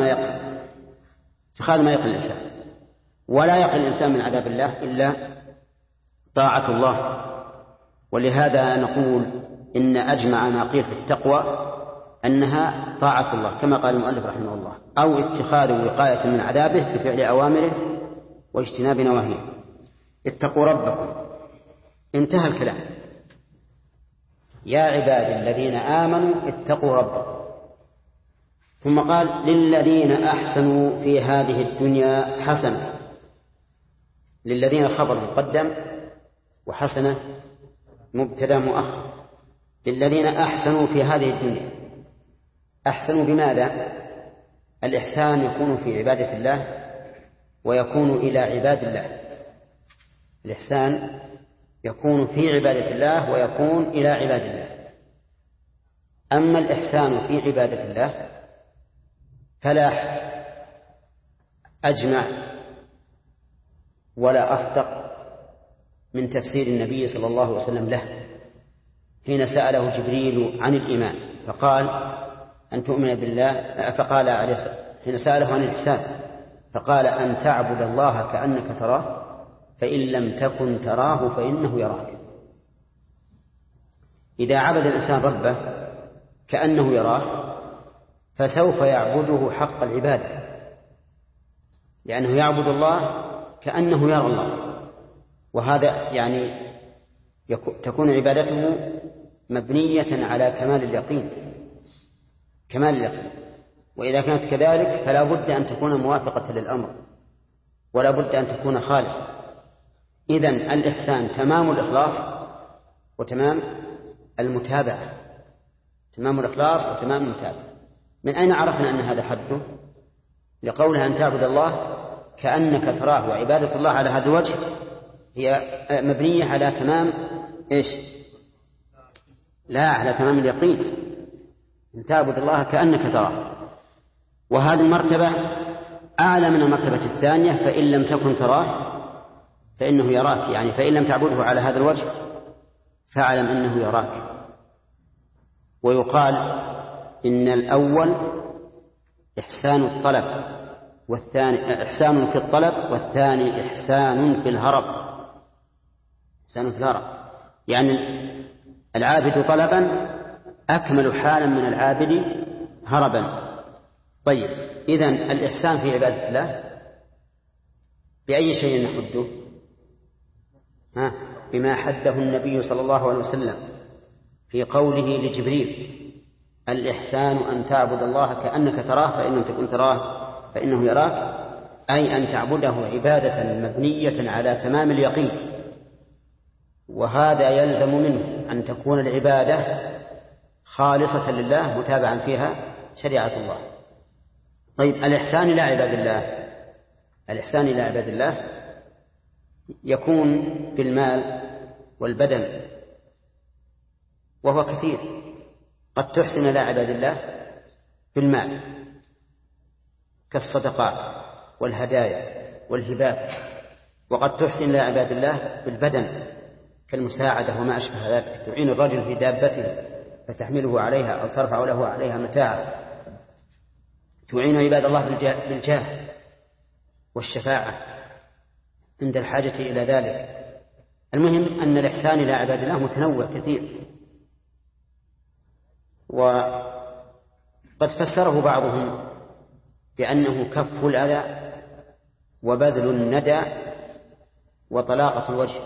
ما يقي الإنسان، ولا يقي الإنسان من عذاب الله إلا طاعة الله. ولهذا نقول إن أجمع ما قيل في التقوى أنها طاعة الله كما قال المؤلف رحمه الله، أو اتخاذ وقاية من عذابه بفعل أوامره واجتناب نواهيه. اتقوا ربكم، انتهى الكلام. يا عبادي الذين آمنوا اتقوا ربكم، ثم قال للذين أحسنوا في هذه الدنيا حسنة. للذين خبر مقدم وحسنة مبتدا مؤخر. للذين أحسنوا في هذه الدنيا، أحسنوا بماذا؟ الإحسان يكون في عبادة الله ويكون إلى عباد الله. الإحسان يكون في عبادة الله ويكون إلى عباد الله. أما الإحسان في عبادة الله فلا أجمع ولا أصدق من تفسير النبي صلى الله عليه وسلم له حين سأله جبريل عن الإيمان فقال أن تؤمن بالله، فقال حين سأله عن الإحسان فقال أن تعبد الله كأنك تراه فإن لم تكن تراه فإنه يراك. إذا عبد الإنسان ربه كأنه يراه فسوف يعبده حق العبادة، لأنه يعبد الله كأنه يرى الله، وهذا يعني تكون عبادته مبنية على كمال اليقين. وإذا كانت كذلك فلا بد أن تكون موافقة للأمر ولا بد أن تكون خالصة. إذن الإحسان تمام الإخلاص وتمام المتابعة، تمام الإخلاص وتمام المتابعة. من أين عرفنا أن هذا حده؟ لقولها أن تعبد الله كأنك تراه. وعبادة الله على هذا الوجه هي مبنية على تمام إيش؟ لا، على تمام اليقين. أن تعبد الله كأنك تراه، وهذه المرتبة أعلى من المرتبة الثانية. فإن لم تكن تراه فإنه يراك، يعني فإن لم تعبده على هذا الوجه فاعلم أنه يراك. ويقال إن الأول إحسان الطلب، والثاني إحسان في الطلب، والثاني إحسان في الهرب. إحسان في الهرب يعني العابد طلبا أكمل حالا من العابد هربا. طيب، إذن الإحسان في عبادة الله بأي شيء نحده؟ بما حده النبي صلى الله عليه وسلم في قوله لجبريل الإحسان أن تعبد الله كأنك تراه فإن لم تكن تراه فإنه يراك، أي أن تعبده عبادة مبنية على تمام اليقين. وهذا يلزم منه أن تكون العبادة خالصة لله متابعا فيها شريعة الله. طيب، الإحسان إلى عباد الله، الإحسان إلى عباد الله يكون بالمال والبدن، وهو كثير. قد تحسن إلى عباد الله بالمال كالصدقات والهدايا والهبات، وقد تحسن إلى عباد الله بالبدن كالمساعدة وما أشبه ذلك. تعين الرجل في دابته فتحمله عليها أو ترفع له عليها متاعا. تعين عباد الله بالجاه والشفاعة عند الحاجة إلى ذلك. المهم أن الإحسان إلى عباد الله متنوع كثير، وقد فسره بعضهم بأنه كف الأذى وبذل الندى وطلاقة الوجه.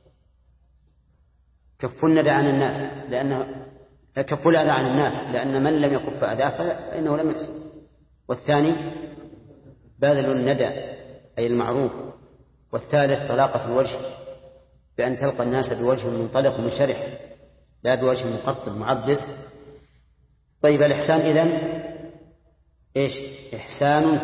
كف الندى عن الناس كف الأذى عن الناس لأن من لم يكف أذاه فإنه لم يحسن. والثاني بذل الندى أي المعروف. والثالث طلاقة الوجه بأن تلقى الناس بوجه منطلق منشرح لا بوجه مقطب معبس. طيب الإحسان إذن إيش؟ إحسان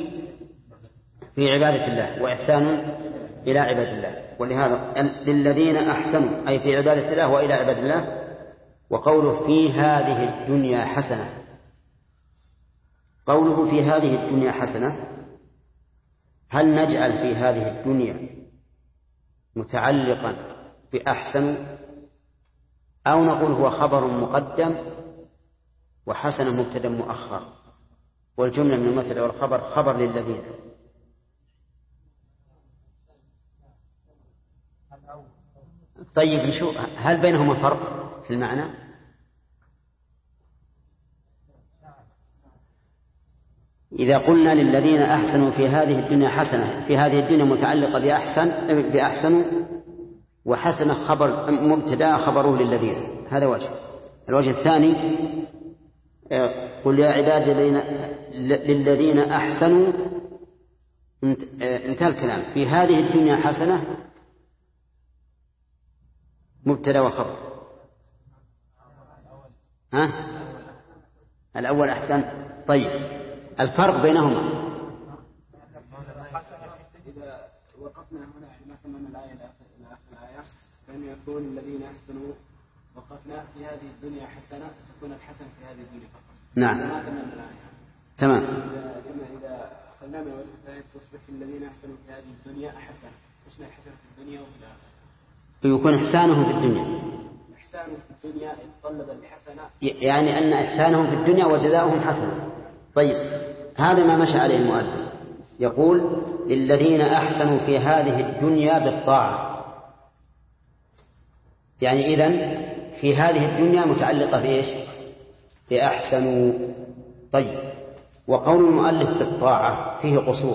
في عبادة الله وإحسان إلى عباد الله. ولهذا للذين أحسنوا أي في عبادة الله وإلى عباد الله. وقوله في هذه الدنيا حسنة، قوله في هذه الدنيا حسنة، هل نجعل في هذه الدنيا متعلقا بأحسن أو نقول هو خبر مقدم وحسن مبتدا مؤخر والجملة من المبتدا والخبر خبر للذين؟ طيب نشوف هل بينهما فرق في المعنى؟ إذا قلنا للذين أحسنوا في هذه الدنيا حسنة، في هذه الدنيا متعلقة بأحسن وحسن خبر مبتدا خبره للذين، هذا وجه. الوجه الثاني قل يا عباد للذين أحسنوا، انتهى الكلام. في هذه الدنيا حسنة مبتدا وخبر. الأول أحسن. طيب الفرق بينهما إذا وقفنا هنا إلى ثمن الآية إلى آخر الآية فإن يكون الذين أحسنوا وقفنا في هذه الدنيا حسنة تكون الحسن في هذه الدنيا فقط. نعم تمام. إذا أخذنا من وجه الثاني تصبح الذين أحسنوا في هذه الدنيا أحسن. إيش الحسن في الدنيا وفي الآخرة؟ يكون إحسانهم في الدنيا. إحسانهم في الدنيا يتطلب بحسنة، يعني أن إحسانهم في الدنيا وجزاؤهم حسنة. طيب هذا ما مشى عليه المؤلف، يقول للذين أحسنوا في هذه الدنيا بالطاعة، يعني إذن في هذه الدنيا متعلقة بإيش؟ بأحسنوا. طيب وقول المؤلف بالطاعة فيه قصور.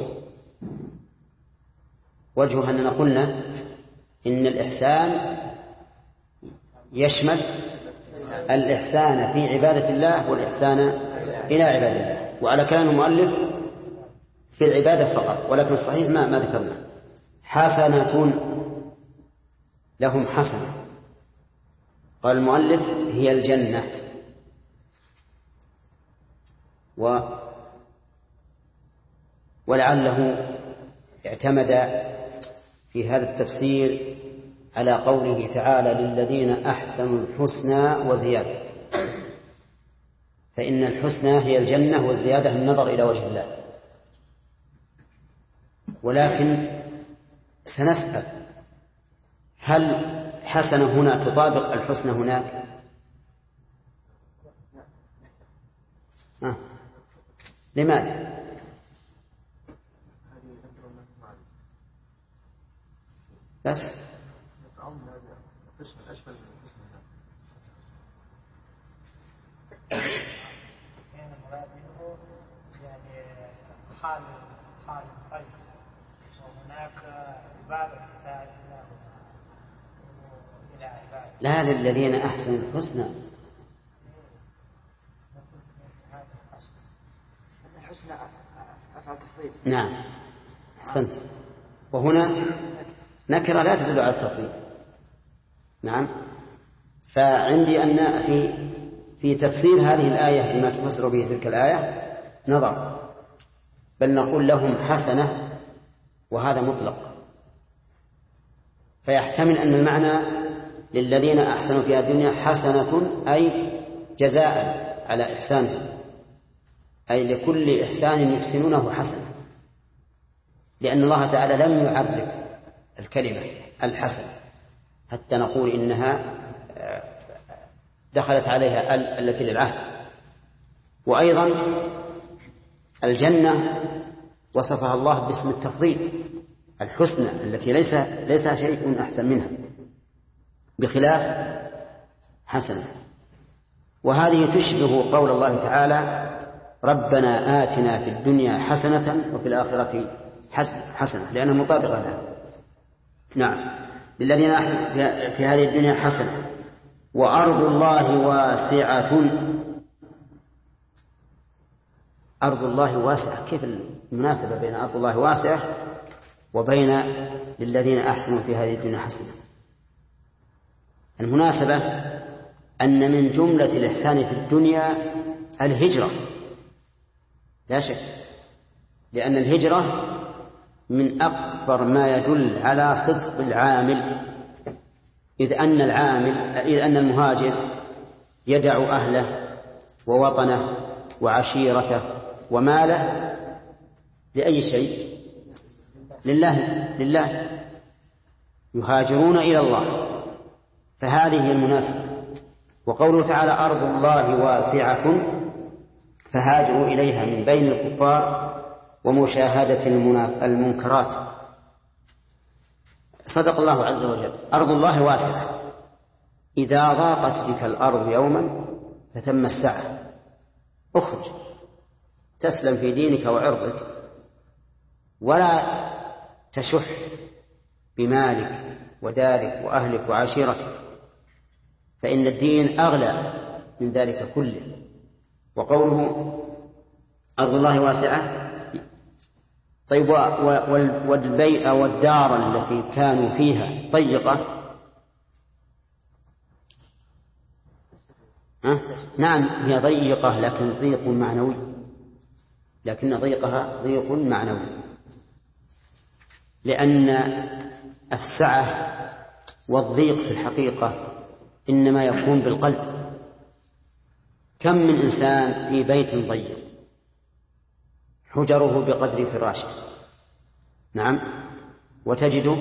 وجه أننا قلنا إن الإحسان يشمل الإحسان في عبادة الله والإحسان إلى عبادة الله، وعلى كلام المؤلف في العبادة فقط، ولكن الصحيح ما ذكرنا. حسنة لهم حسنة، قال المؤلف هي الجنة. ولعله اعتمد في هذا التفسير على قوله تعالى للذين أحسنوا الحسنى وزيادة، فإن الحسنى هي الجنة والزيادة النظر إلى وجه الله. ولكن سنسأل هل حسن هنا تطابق الحسنى هناك؟ لماذا؟ بس حال طيب وهناك عبادة تحتاج إلى عبادة. لا للذين أحسنوا الحسنى. الحسنى أفعل تفضيل. نعم أحسنت. وهنا نكرة لا تدل على التفضيل. نعم. فعندي أن في تفسير هذه الآية بما تفسر به تلك الآية نظر، بل نقول لهم حسنة وهذا مطلق، فيحتمل أن المعنى للذين أحسنوا في الدنيا حسنة أي جزاء على إحسانهم، أي لكل إحسان يحسنونه حسنة، لأن الله تعالى لم يعرف الكلمة الحسن حتى نقول إنها دخلت عليها التي للعهد. وأيضا الجنة وصفها الله باسم التفضيل، الحسنى التي ليس شيء أحسن منها، بخلاف حسنة. وهذه تشبه قول الله تعالى: ربنا آتنا في الدنيا حسنة وفي الآخرة حسنة، لأنها مطابقة لها. نعم، للذين أحسن في هذه الدنيا حسنة وأرض الله واسعة. أرض الله واسعة، كيف المناسبة بين أرض الله واسعة وبين للذين أحسنوا في هذه الدنيا حسنة؟ المناسبة أن من جملة الإحسان في الدنيا الهجرة، لا شك، لأن الهجرة من أكبر ما يدل على صدق العامل، إذ أن المهاجر يدع أهله ووطنه وعشيرته وماله لأي شيء؟ لله، يهاجرون إلى الله، فهذه هي المناسبة. وقوله تعالى: أرض الله واسعة فهاجروا إليها من بين الكفار ومشاهدة المنكرات. صدق الله عز وجل، أرض الله واسعة، إذا ضاقت بك الأرض يوما فثم السعة، اخرج تسلم في دينك وعرضك، ولا تشح بمالك ودارك وأهلك وعشيرتك، فإن الدين أغلى من ذلك كله. وقوله أرض الله واسعة، طيب، والبيئة والدار التي كانوا فيها ضيقة، نعم هي ضيقة لكن ضيق معنوي، لكن ضيقها ضيق معنوي، لأن السعة والضيق في الحقيقة إنما يكون بالقلب. كم من إنسان في بيت ضيق حجره بقدر فراشه، نعم، وتجده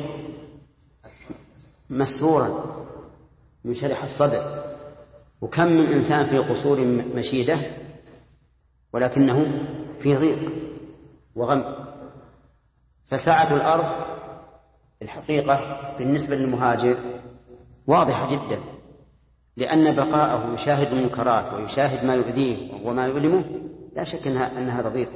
مسرورا منشرح الصدر، وكم من إنسان في قصور مشيدة ولكنه في ضيق وغم. فسعة الأرض الحقيقة بالنسبة للمهاجر واضحة جدا، لأن بقاءه يشاهد المنكرات ويشاهد ما يؤذيه وما يؤلمه، لا شك أن هذا ضيق.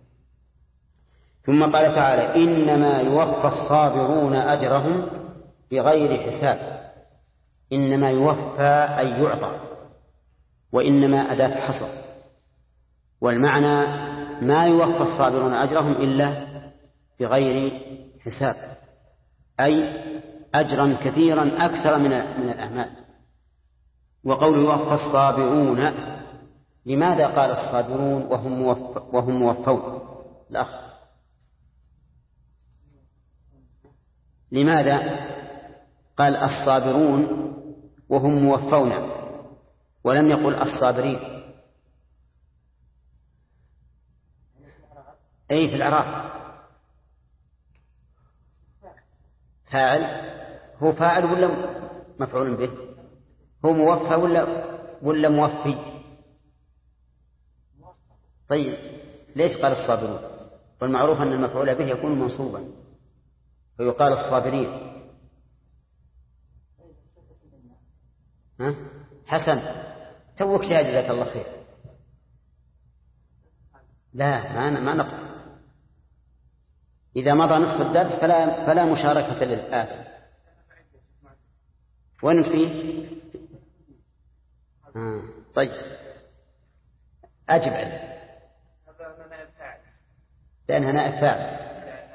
ثم قال تعالى: إنما يوفى الصابرون أجرهم بغير حساب. إنما يوفى أي يعطى، وإنما أداة حصر، والمعنى ما يوفى الصابرون أجرهم إلا بغير حساب، أي أجرا كثيرا أكثر من الأعمال. وقول يوفى الصابرون، لماذا قال الصابرون وهم موفون؟ الأخ، لماذا قال الصابرون وهم موفون ولم يقل الصابرين؟ أي في الإعراب فاعل، هو فاعل ولا مفعول به؟ هو موفى ولا موفي؟ طيب ليش قال الصابرون؟ والمعروف أن المفعول به يكون منصوبا فيقال الصابرين. حسن، توك شاهد، جزاك الله خير. لا، ما نقل. إذا مضى نصف الدرس فلا مشاركة للآتي. وين فيه؟ طيب أجب عليه، لأنها نائب فاعل.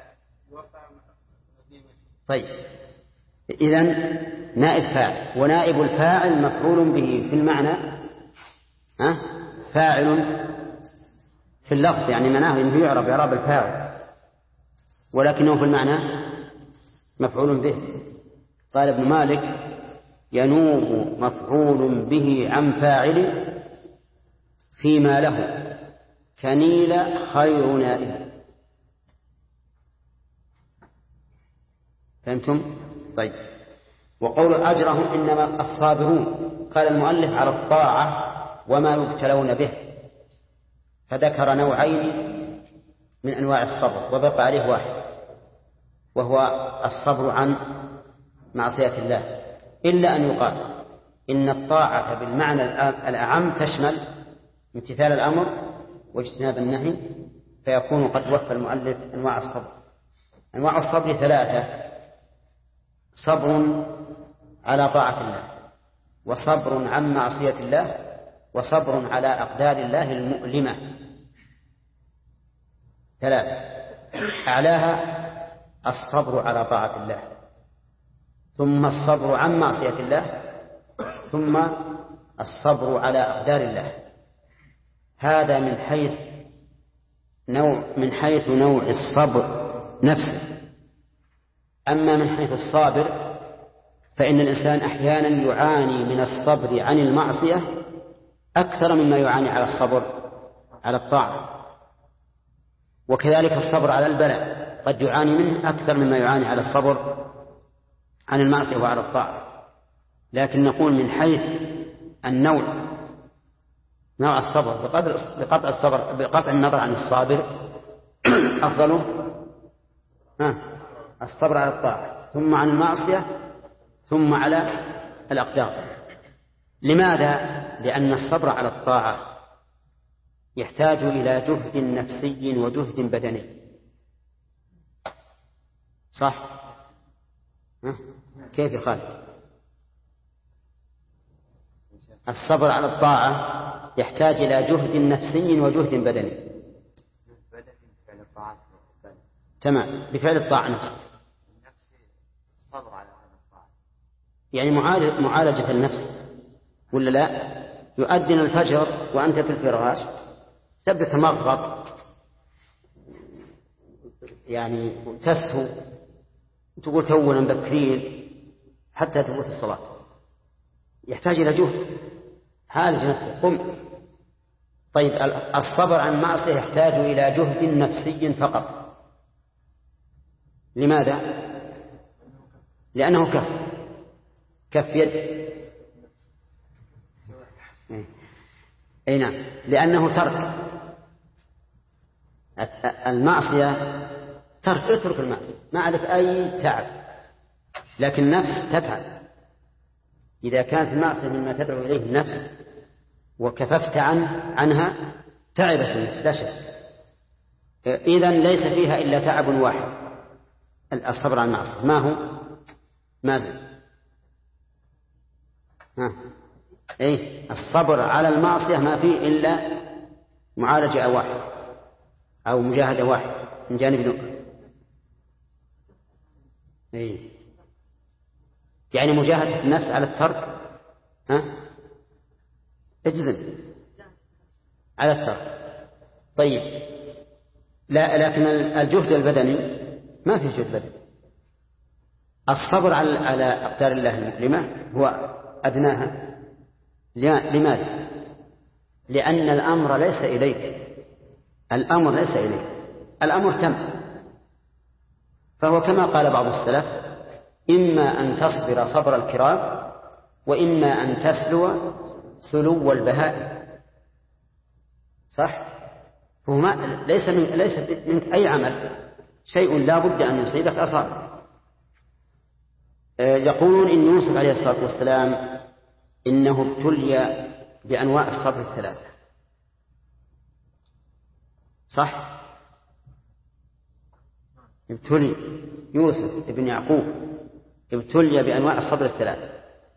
طيب إذن نائب فاعل، ونائب الفاعل مفعول به في المعنى، فاعل في اللفظ، يعني معناه أنه يعرب إعراب الفاعل، ولكنه في المعنى مفعول به. قال ابن مالك: ينوب مفعول به عن فاعل فيما له كنيل خير نائب. فهمتم؟ طيب. وقول أجرهم إنما الصابرون، قال المؤلف على الطاعة وما يبتلون به، فذكر نوعين من أنواع الصبر، وبقى عليه واحد وهو الصبر عن معصية الله، إلا أن يقال إن الطاعة بالمعنى الأعم تشمل امتثال الأمر واجتناب النهي، فيكون قد وفى المؤلف أنواع الصبر. أنواع الصبر ثلاثة: صبر على طاعة الله، وصبر عن معصية الله، وصبر على أقدار الله المؤلمة. ثلاثة: أعلاها الصبر على طاعة الله، ثم الصبر عن معصية الله، ثم الصبر على أقدار الله. هذا من حيث نوع الصبر نفسه. أما من حيث الصابر فإن الإنسان أحيانا يعاني من الصبر عن المعصية أكثر مما يعاني على الصبر على الطاعة، وكذلك الصبر على البلاء قد يعاني منه أكثر مما يعاني على الصبر عن المعصية وعلى الطاعة. لكن نقول من حيث النوع، نوع الصبر بقطع النظر عن الصابر أفضله الصبر على الطاعة، ثم عن المعصية، ثم على الأقدار. لماذا؟ لأن الصبر على الطاعة يحتاج إلى جهد نفسي وجهد بدني. صح؟ كيف يا خالد؟ الصبر على الطاعة يحتاج إلى جهد نفسي وجهد بدني. تمام، بفعل الطاعة نفسه. يعني معالجة النفس، ولا لا؟ يؤذن الفجر وأنت في الفراش تبدأ تمغط، يعني تسهو، تقول تونا مبكرين حتى تفوت الصلاة. يحتاج إلى جهد، عالج نفسك، قم. طيب الصبر عن معصية يحتاج إلى جهد نفسي فقط. لماذا؟ لأنه كف يد. أي نعم، لأنه ترك المعصية، اترك المعصية، ما عليك أي تعب، لكن النفس تتعب. إذا كانت المعصية مما تدعو إليه النفس وكففت عنها تعبت النفس لا شك. إذن ليس فيها إلا تعب واحد، الصبر عن المعصية. ما هو؟ مازل. الصبر على المعصية ما فيه إلا معالجة واحد أو مجاهدة واحد من جانب نقل. يعني مجاهدة النفس على الترك، اجزم على الترك. طيب لا، لكن الجهد البدني ما في جهد بدني. الصبر على أقدار الله المؤلمة هو أدناها. لماذا؟ لأن الأمر ليس إليك، الأمر تم. فهو كما قال بعض السلف: إما أن تصبر صبر الكرام، وإما أن تسلو سلو البهائم. صح؟ فهو ليس منك أي عمل، شيء لا بد أن يصيبك أصابه. يقولون إن يوسف عليه الصلاة والسلام إنه ابتلي بأنواع الصبر الثلاثة. صح؟ ابتلي يوسف ابن يعقوب ابتلي بأنواع الصبر الثلاثة.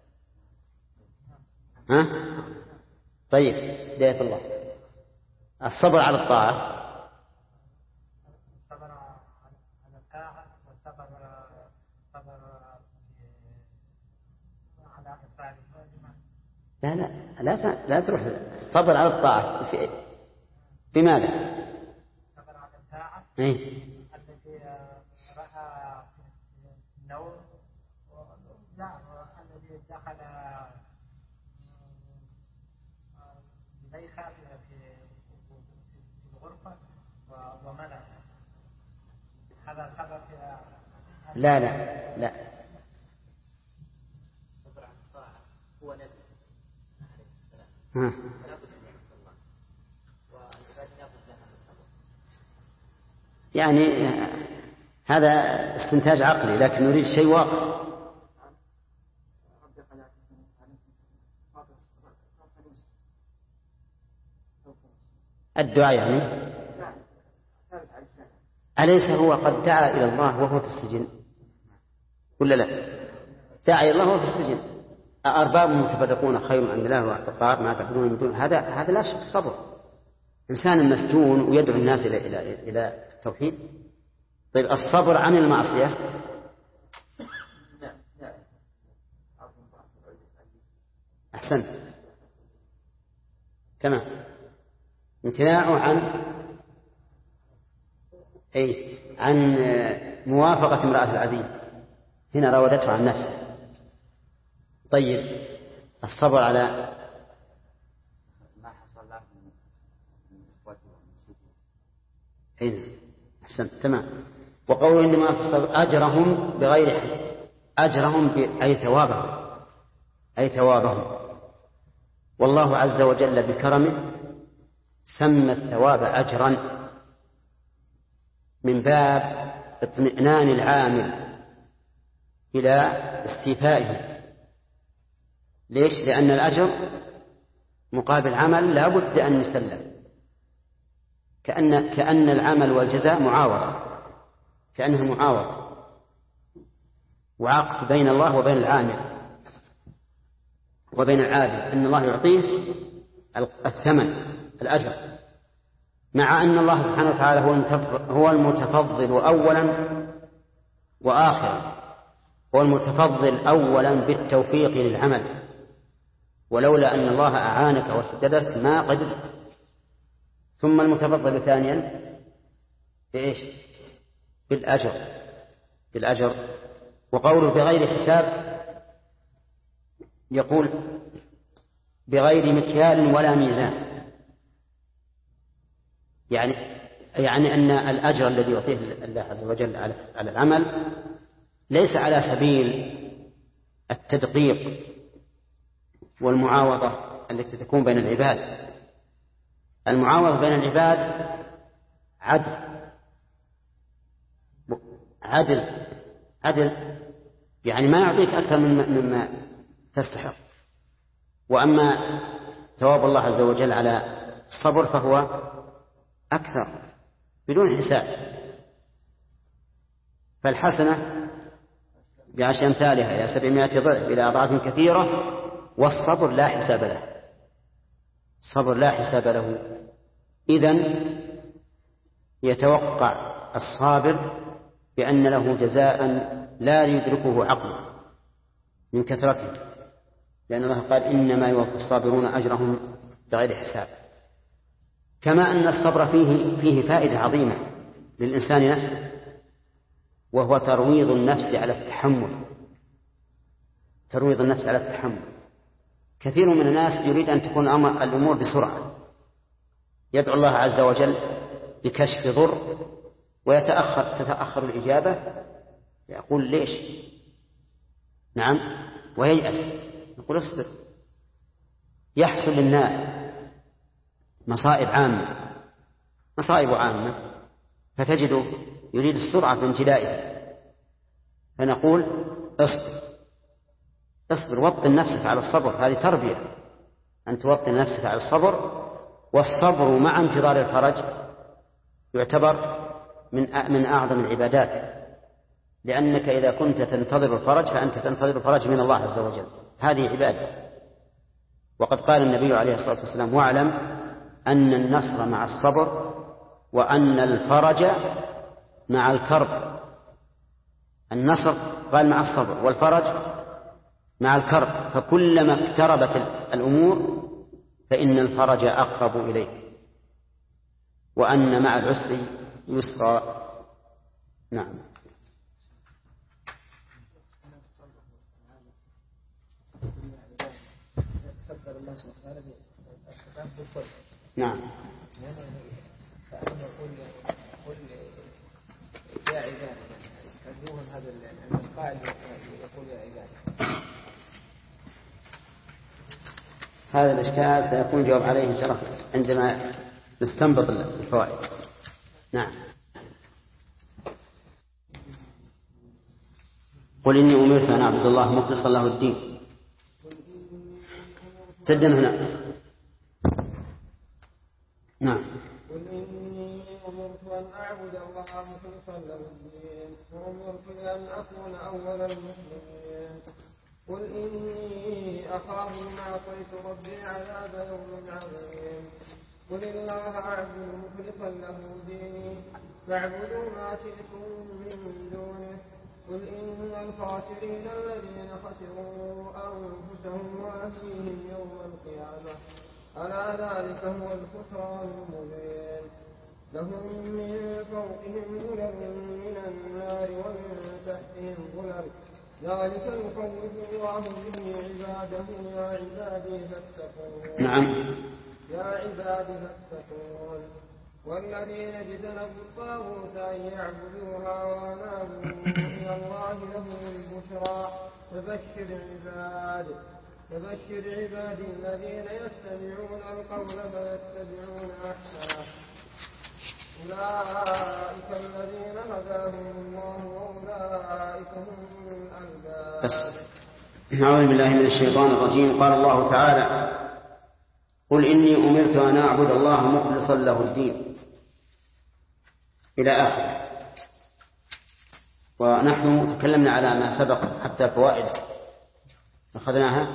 طيب هداية الله، الصبر على الطاعة، الصبر على الطاعة، والصبر على إفعال لا تروح. الصبر على الطاعة بماذا؟ الصبر على الطاعة التي رأى النوم، الذي دخل زليخة في الغرفة ومنع. هذا الخبر في لا الصبر عن الطاعة هو نبي عليه السلام، فلا بد أن يعبد الله، والعباد لا بد لها من الصبر. يعني هذا استنتاج عقلي، لكن نريد شيء واقع. الدعاء يعني أليس هو قد دعا إلى الله وهو في السجن ولا لا؟ دعا إلى الله وهو في السجن. أأرباب متفرقون خير أم الله واعتقاب ما تعبدون من دون هذا لا شك صبر. إنسان مسجون ويدعو الناس إلى التوحيد. طيب الصبر عن المعصية أحسنت تمام. امتناعه عن موافقة امرأة العزيز، هنا راودته عن نفسه. طيب الصبر على ما حصل له من إخوته المسلمين. أحسنت تمام. وقول إنما أجرهم بغير حق، أجرهم أي ثوابهم. والله عز وجل بكرمه سمى الثواب أجرا من باب اطمئنان العامل إلى استيفائه. ليش؟ لأن الأجر مقابل عمل لا بد أن يسلم، كأن العمل والجزاء معاوضة، كأنه معاوضة وعقد بين الله وبين العامل وبين العابد، أن الله يعطيه الثمن الأجر، مع أن الله سبحانه وتعالى هو المتفضل أولا وآخرا، هو المتفضل أولا بالتوفيق للعمل، ولولا أن الله أعانك واستددك ما قدرت. ثم المتفضل ثانيا بإيش؟ بالأجر. وقوله بغير حساب يقول بغير مكيال ولا ميزان، يعني أن الأجر الذي يعطيه الله عز وجل على العمل ليس على سبيل التدقيق والمعاوضة التي تكون بين العباد. المعاوضة بين العباد عدل، يعني ما يعطيك أكثر مما تستحق. وأما ثواب الله عز وجل على الصبر فهو أكثر بدون حساب. فالحسنة بعشر أمثالها إلى 700 ضعف إلى أضعاف كثيرة، والصبر لا حساب له. الصبر لا حساب له. إذن يتوقع الصابر بأن له جزاء لا يدركه عقله من كثرته، لأن الله قال إنما يوفى الصابرون أجرهم بغير حساب. كما أن الصبر فيه فائدة عظيمة للإنسان نفسه، وهو ترويض النفس على التحمل. كثير من الناس يريد أن تكون الأمور بسرعة، يدعو الله عز وجل بكشف ضر تتأخر الإجابة، يقول ليش؟ نعم، وييأس، يقول اصبر. يحصل للناس مصائب عامة فتجده يريد السرعة في امتلائها، فنقول اصبر وطن نفسك على الصبر. هذه تربية، أن توطن نفسك على الصبر. والصبر مع انتظار الفرج يعتبر من أعظم العبادات، لأنك إذا كنت تنتظر الفرج فأنت تنتظر الفرج من الله عز وجل، هذه عبادة. وقد قال النبي عليه الصلاة والسلام: واعلم أن النصر مع الصبر وأن الفرج مع الكرب. النصر قال مع الصبر، والفرج مع الكرب، فكلما اقتربت الأمور فإن الفرج أقرب إليك، وأن مع العسر يسرا. نعم. نعم. كأنه يقول يا عباد، كذوهم هذا القائل يقول يا عباد. هذا الإشكال سيكون جواب عليه إن شاء الله عندما نستنبط الفوائد. نعم. قل إني أمرت أن أعبد الله مخلصا له الدين. تدن هنا. نعم. قل إني أمرت أن أعبد الله مخلصا له الدين وأمرت أن أكون أول المسلمين. قل إني أخاف إن عصيت ربي عذاب يوم عظيم. قل الله أعبد مخلصا له ديني فاعبدوا ما شئتم من دونه. قل إن الخاسرين الذين خسروا أنفسهم وأهليهم يوم القيامة ألا ذلك هو الخسران المبين. لهم من فوقهم ظلل من النار ومن تحتهم ظلل ذلك يخوف الله به عباده يا عبادي فاتقون. نعم. يا عبادي فاتقون. والذين اجتنبوا الطاغوت أن يعبدوها وأنابوا إلى الله لهم البشرى فبشر عبادي الذين يستمعون القول فيتبعون أحسنه أولئك الذين هداهم الله وأولئك هم الألباب. أعوذ بالله من الشيطان الرجيم. قال الله تعالى قل إني أمرت أن أعبد الله مخلصا له الدين إلى آخر. ونحن تكلمنا على ما سبق حتى فوائد أخذناها.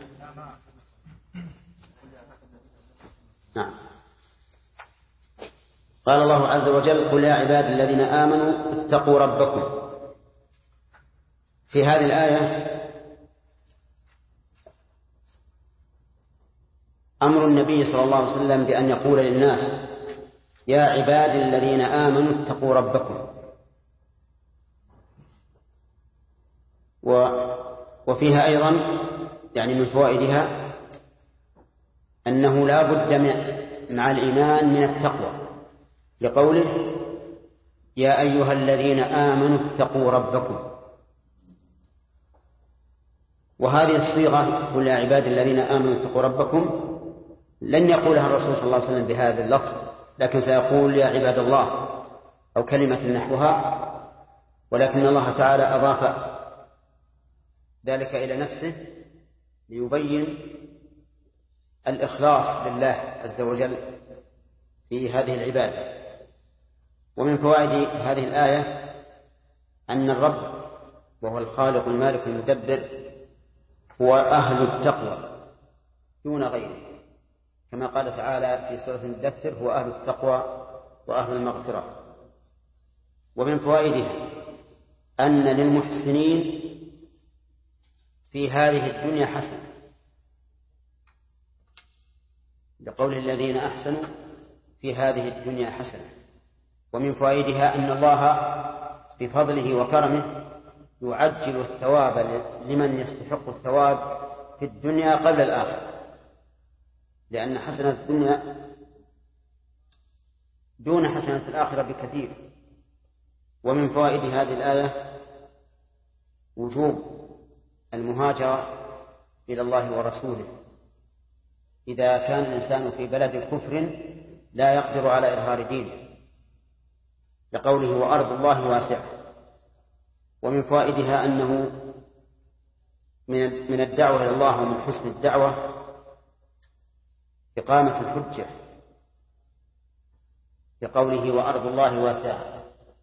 نعم. قال الله عز وجل قل يا عبادي الذين آمنوا اتقوا ربكم. في هذه الآية أمر النبي صلى الله عليه وسلم بأن يقول للناس يا عبادي الذين آمنوا اتقوا ربكم. وفيها أيضا يعني من فوائدها أنه لا بد مع الإيمان من التقوى لقوله يا أيها الذين آمنوا اتقوا ربكم. وهذه الصيغة قل يا عبادي الذين آمنوا اتقوا ربكم لن يقولها الرسول صلى الله عليه وسلم بهذا اللفظ، لكن سيقول يا عباد الله أو كلمة نحوها، ولكن الله تعالى أضاف ذلك إلى نفسه ليبين الإخلاص لله عز وجل في هذه العبادة. ومن فوائد هذه الآية أن الرب وهو الخالق المالك المدبر هو أهل التقوى دون غيره، كما قال تعالى في سورة المدثر هو أهل التقوى وأهل المغفرة. ومن فوائدها أن للمحسنين في هذه الدنيا حسنة لقول الذين أحسنوا في هذه الدنيا حسنة. ومن فوائدها أن الله بفضله وكرمه يعجل الثواب لمن يستحق الثواب في الدنيا قبل الآخرة، لأن حسنة الدنيا دون حسنة الآخرة بكثير. ومن فوائد هذه الآية وجوب المهاجرة إلى الله ورسوله إذا كان الإنسان في بلد كفر لا يقدر على إظهار دينه، لقوله وأرض الله واسعة. ومن فوائدها أنه من الدعوة إلى الله ومن حسن الدعوة إقامة الحجة، لقوله وأرض الله واسعة،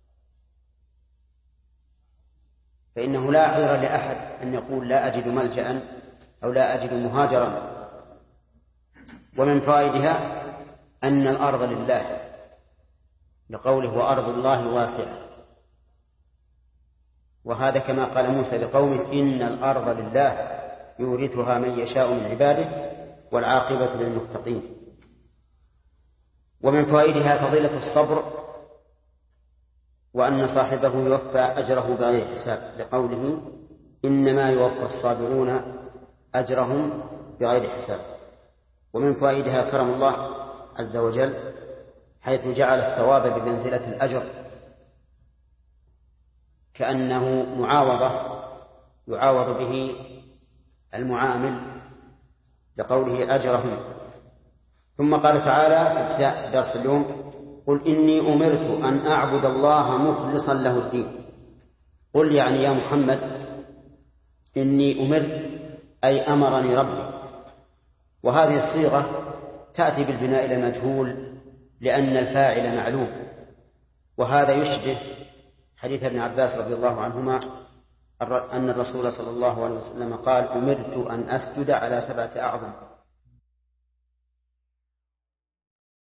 فإنه لا عذر لأحد أن يقول لا أجد ملجأ أو لا أجد مهاجرا. ومن فوائدها أن الأرض لله، لقوله وأرض الله واسعة، وهذا كما قال موسى لقومه إن الأرض لله يورثها من يشاء من عباده والعاقبة للمتقين. ومن فوائدها فضيلة الصبر، وأن صاحبه يوفى أجره بغير حساب، لقوله إنما يوفى الصابرون أجرهم بغير حساب. ومن فوائدها كرم الله عز وجل حيث جعل الثواب بمنزلة الأجر، كأنه معاوضة يعاوض به المعامل، لقوله أجرهم. ثم قال تعالى في ابتداء درس اليوم قل إني أمرت أن أعبد الله مخلصا له الدين. قل يعني يا محمد إني أمرت أي أمرني ربي. وهذه الصيغة تأتي بالبناء إلى المجهول لأن الفاعل معلوم، وهذا يشبه حديث ابن عباس رضي الله عنهما أن الرسول صلى الله عليه وسلم قال: أمرت أن أسجد على 7 أعظم.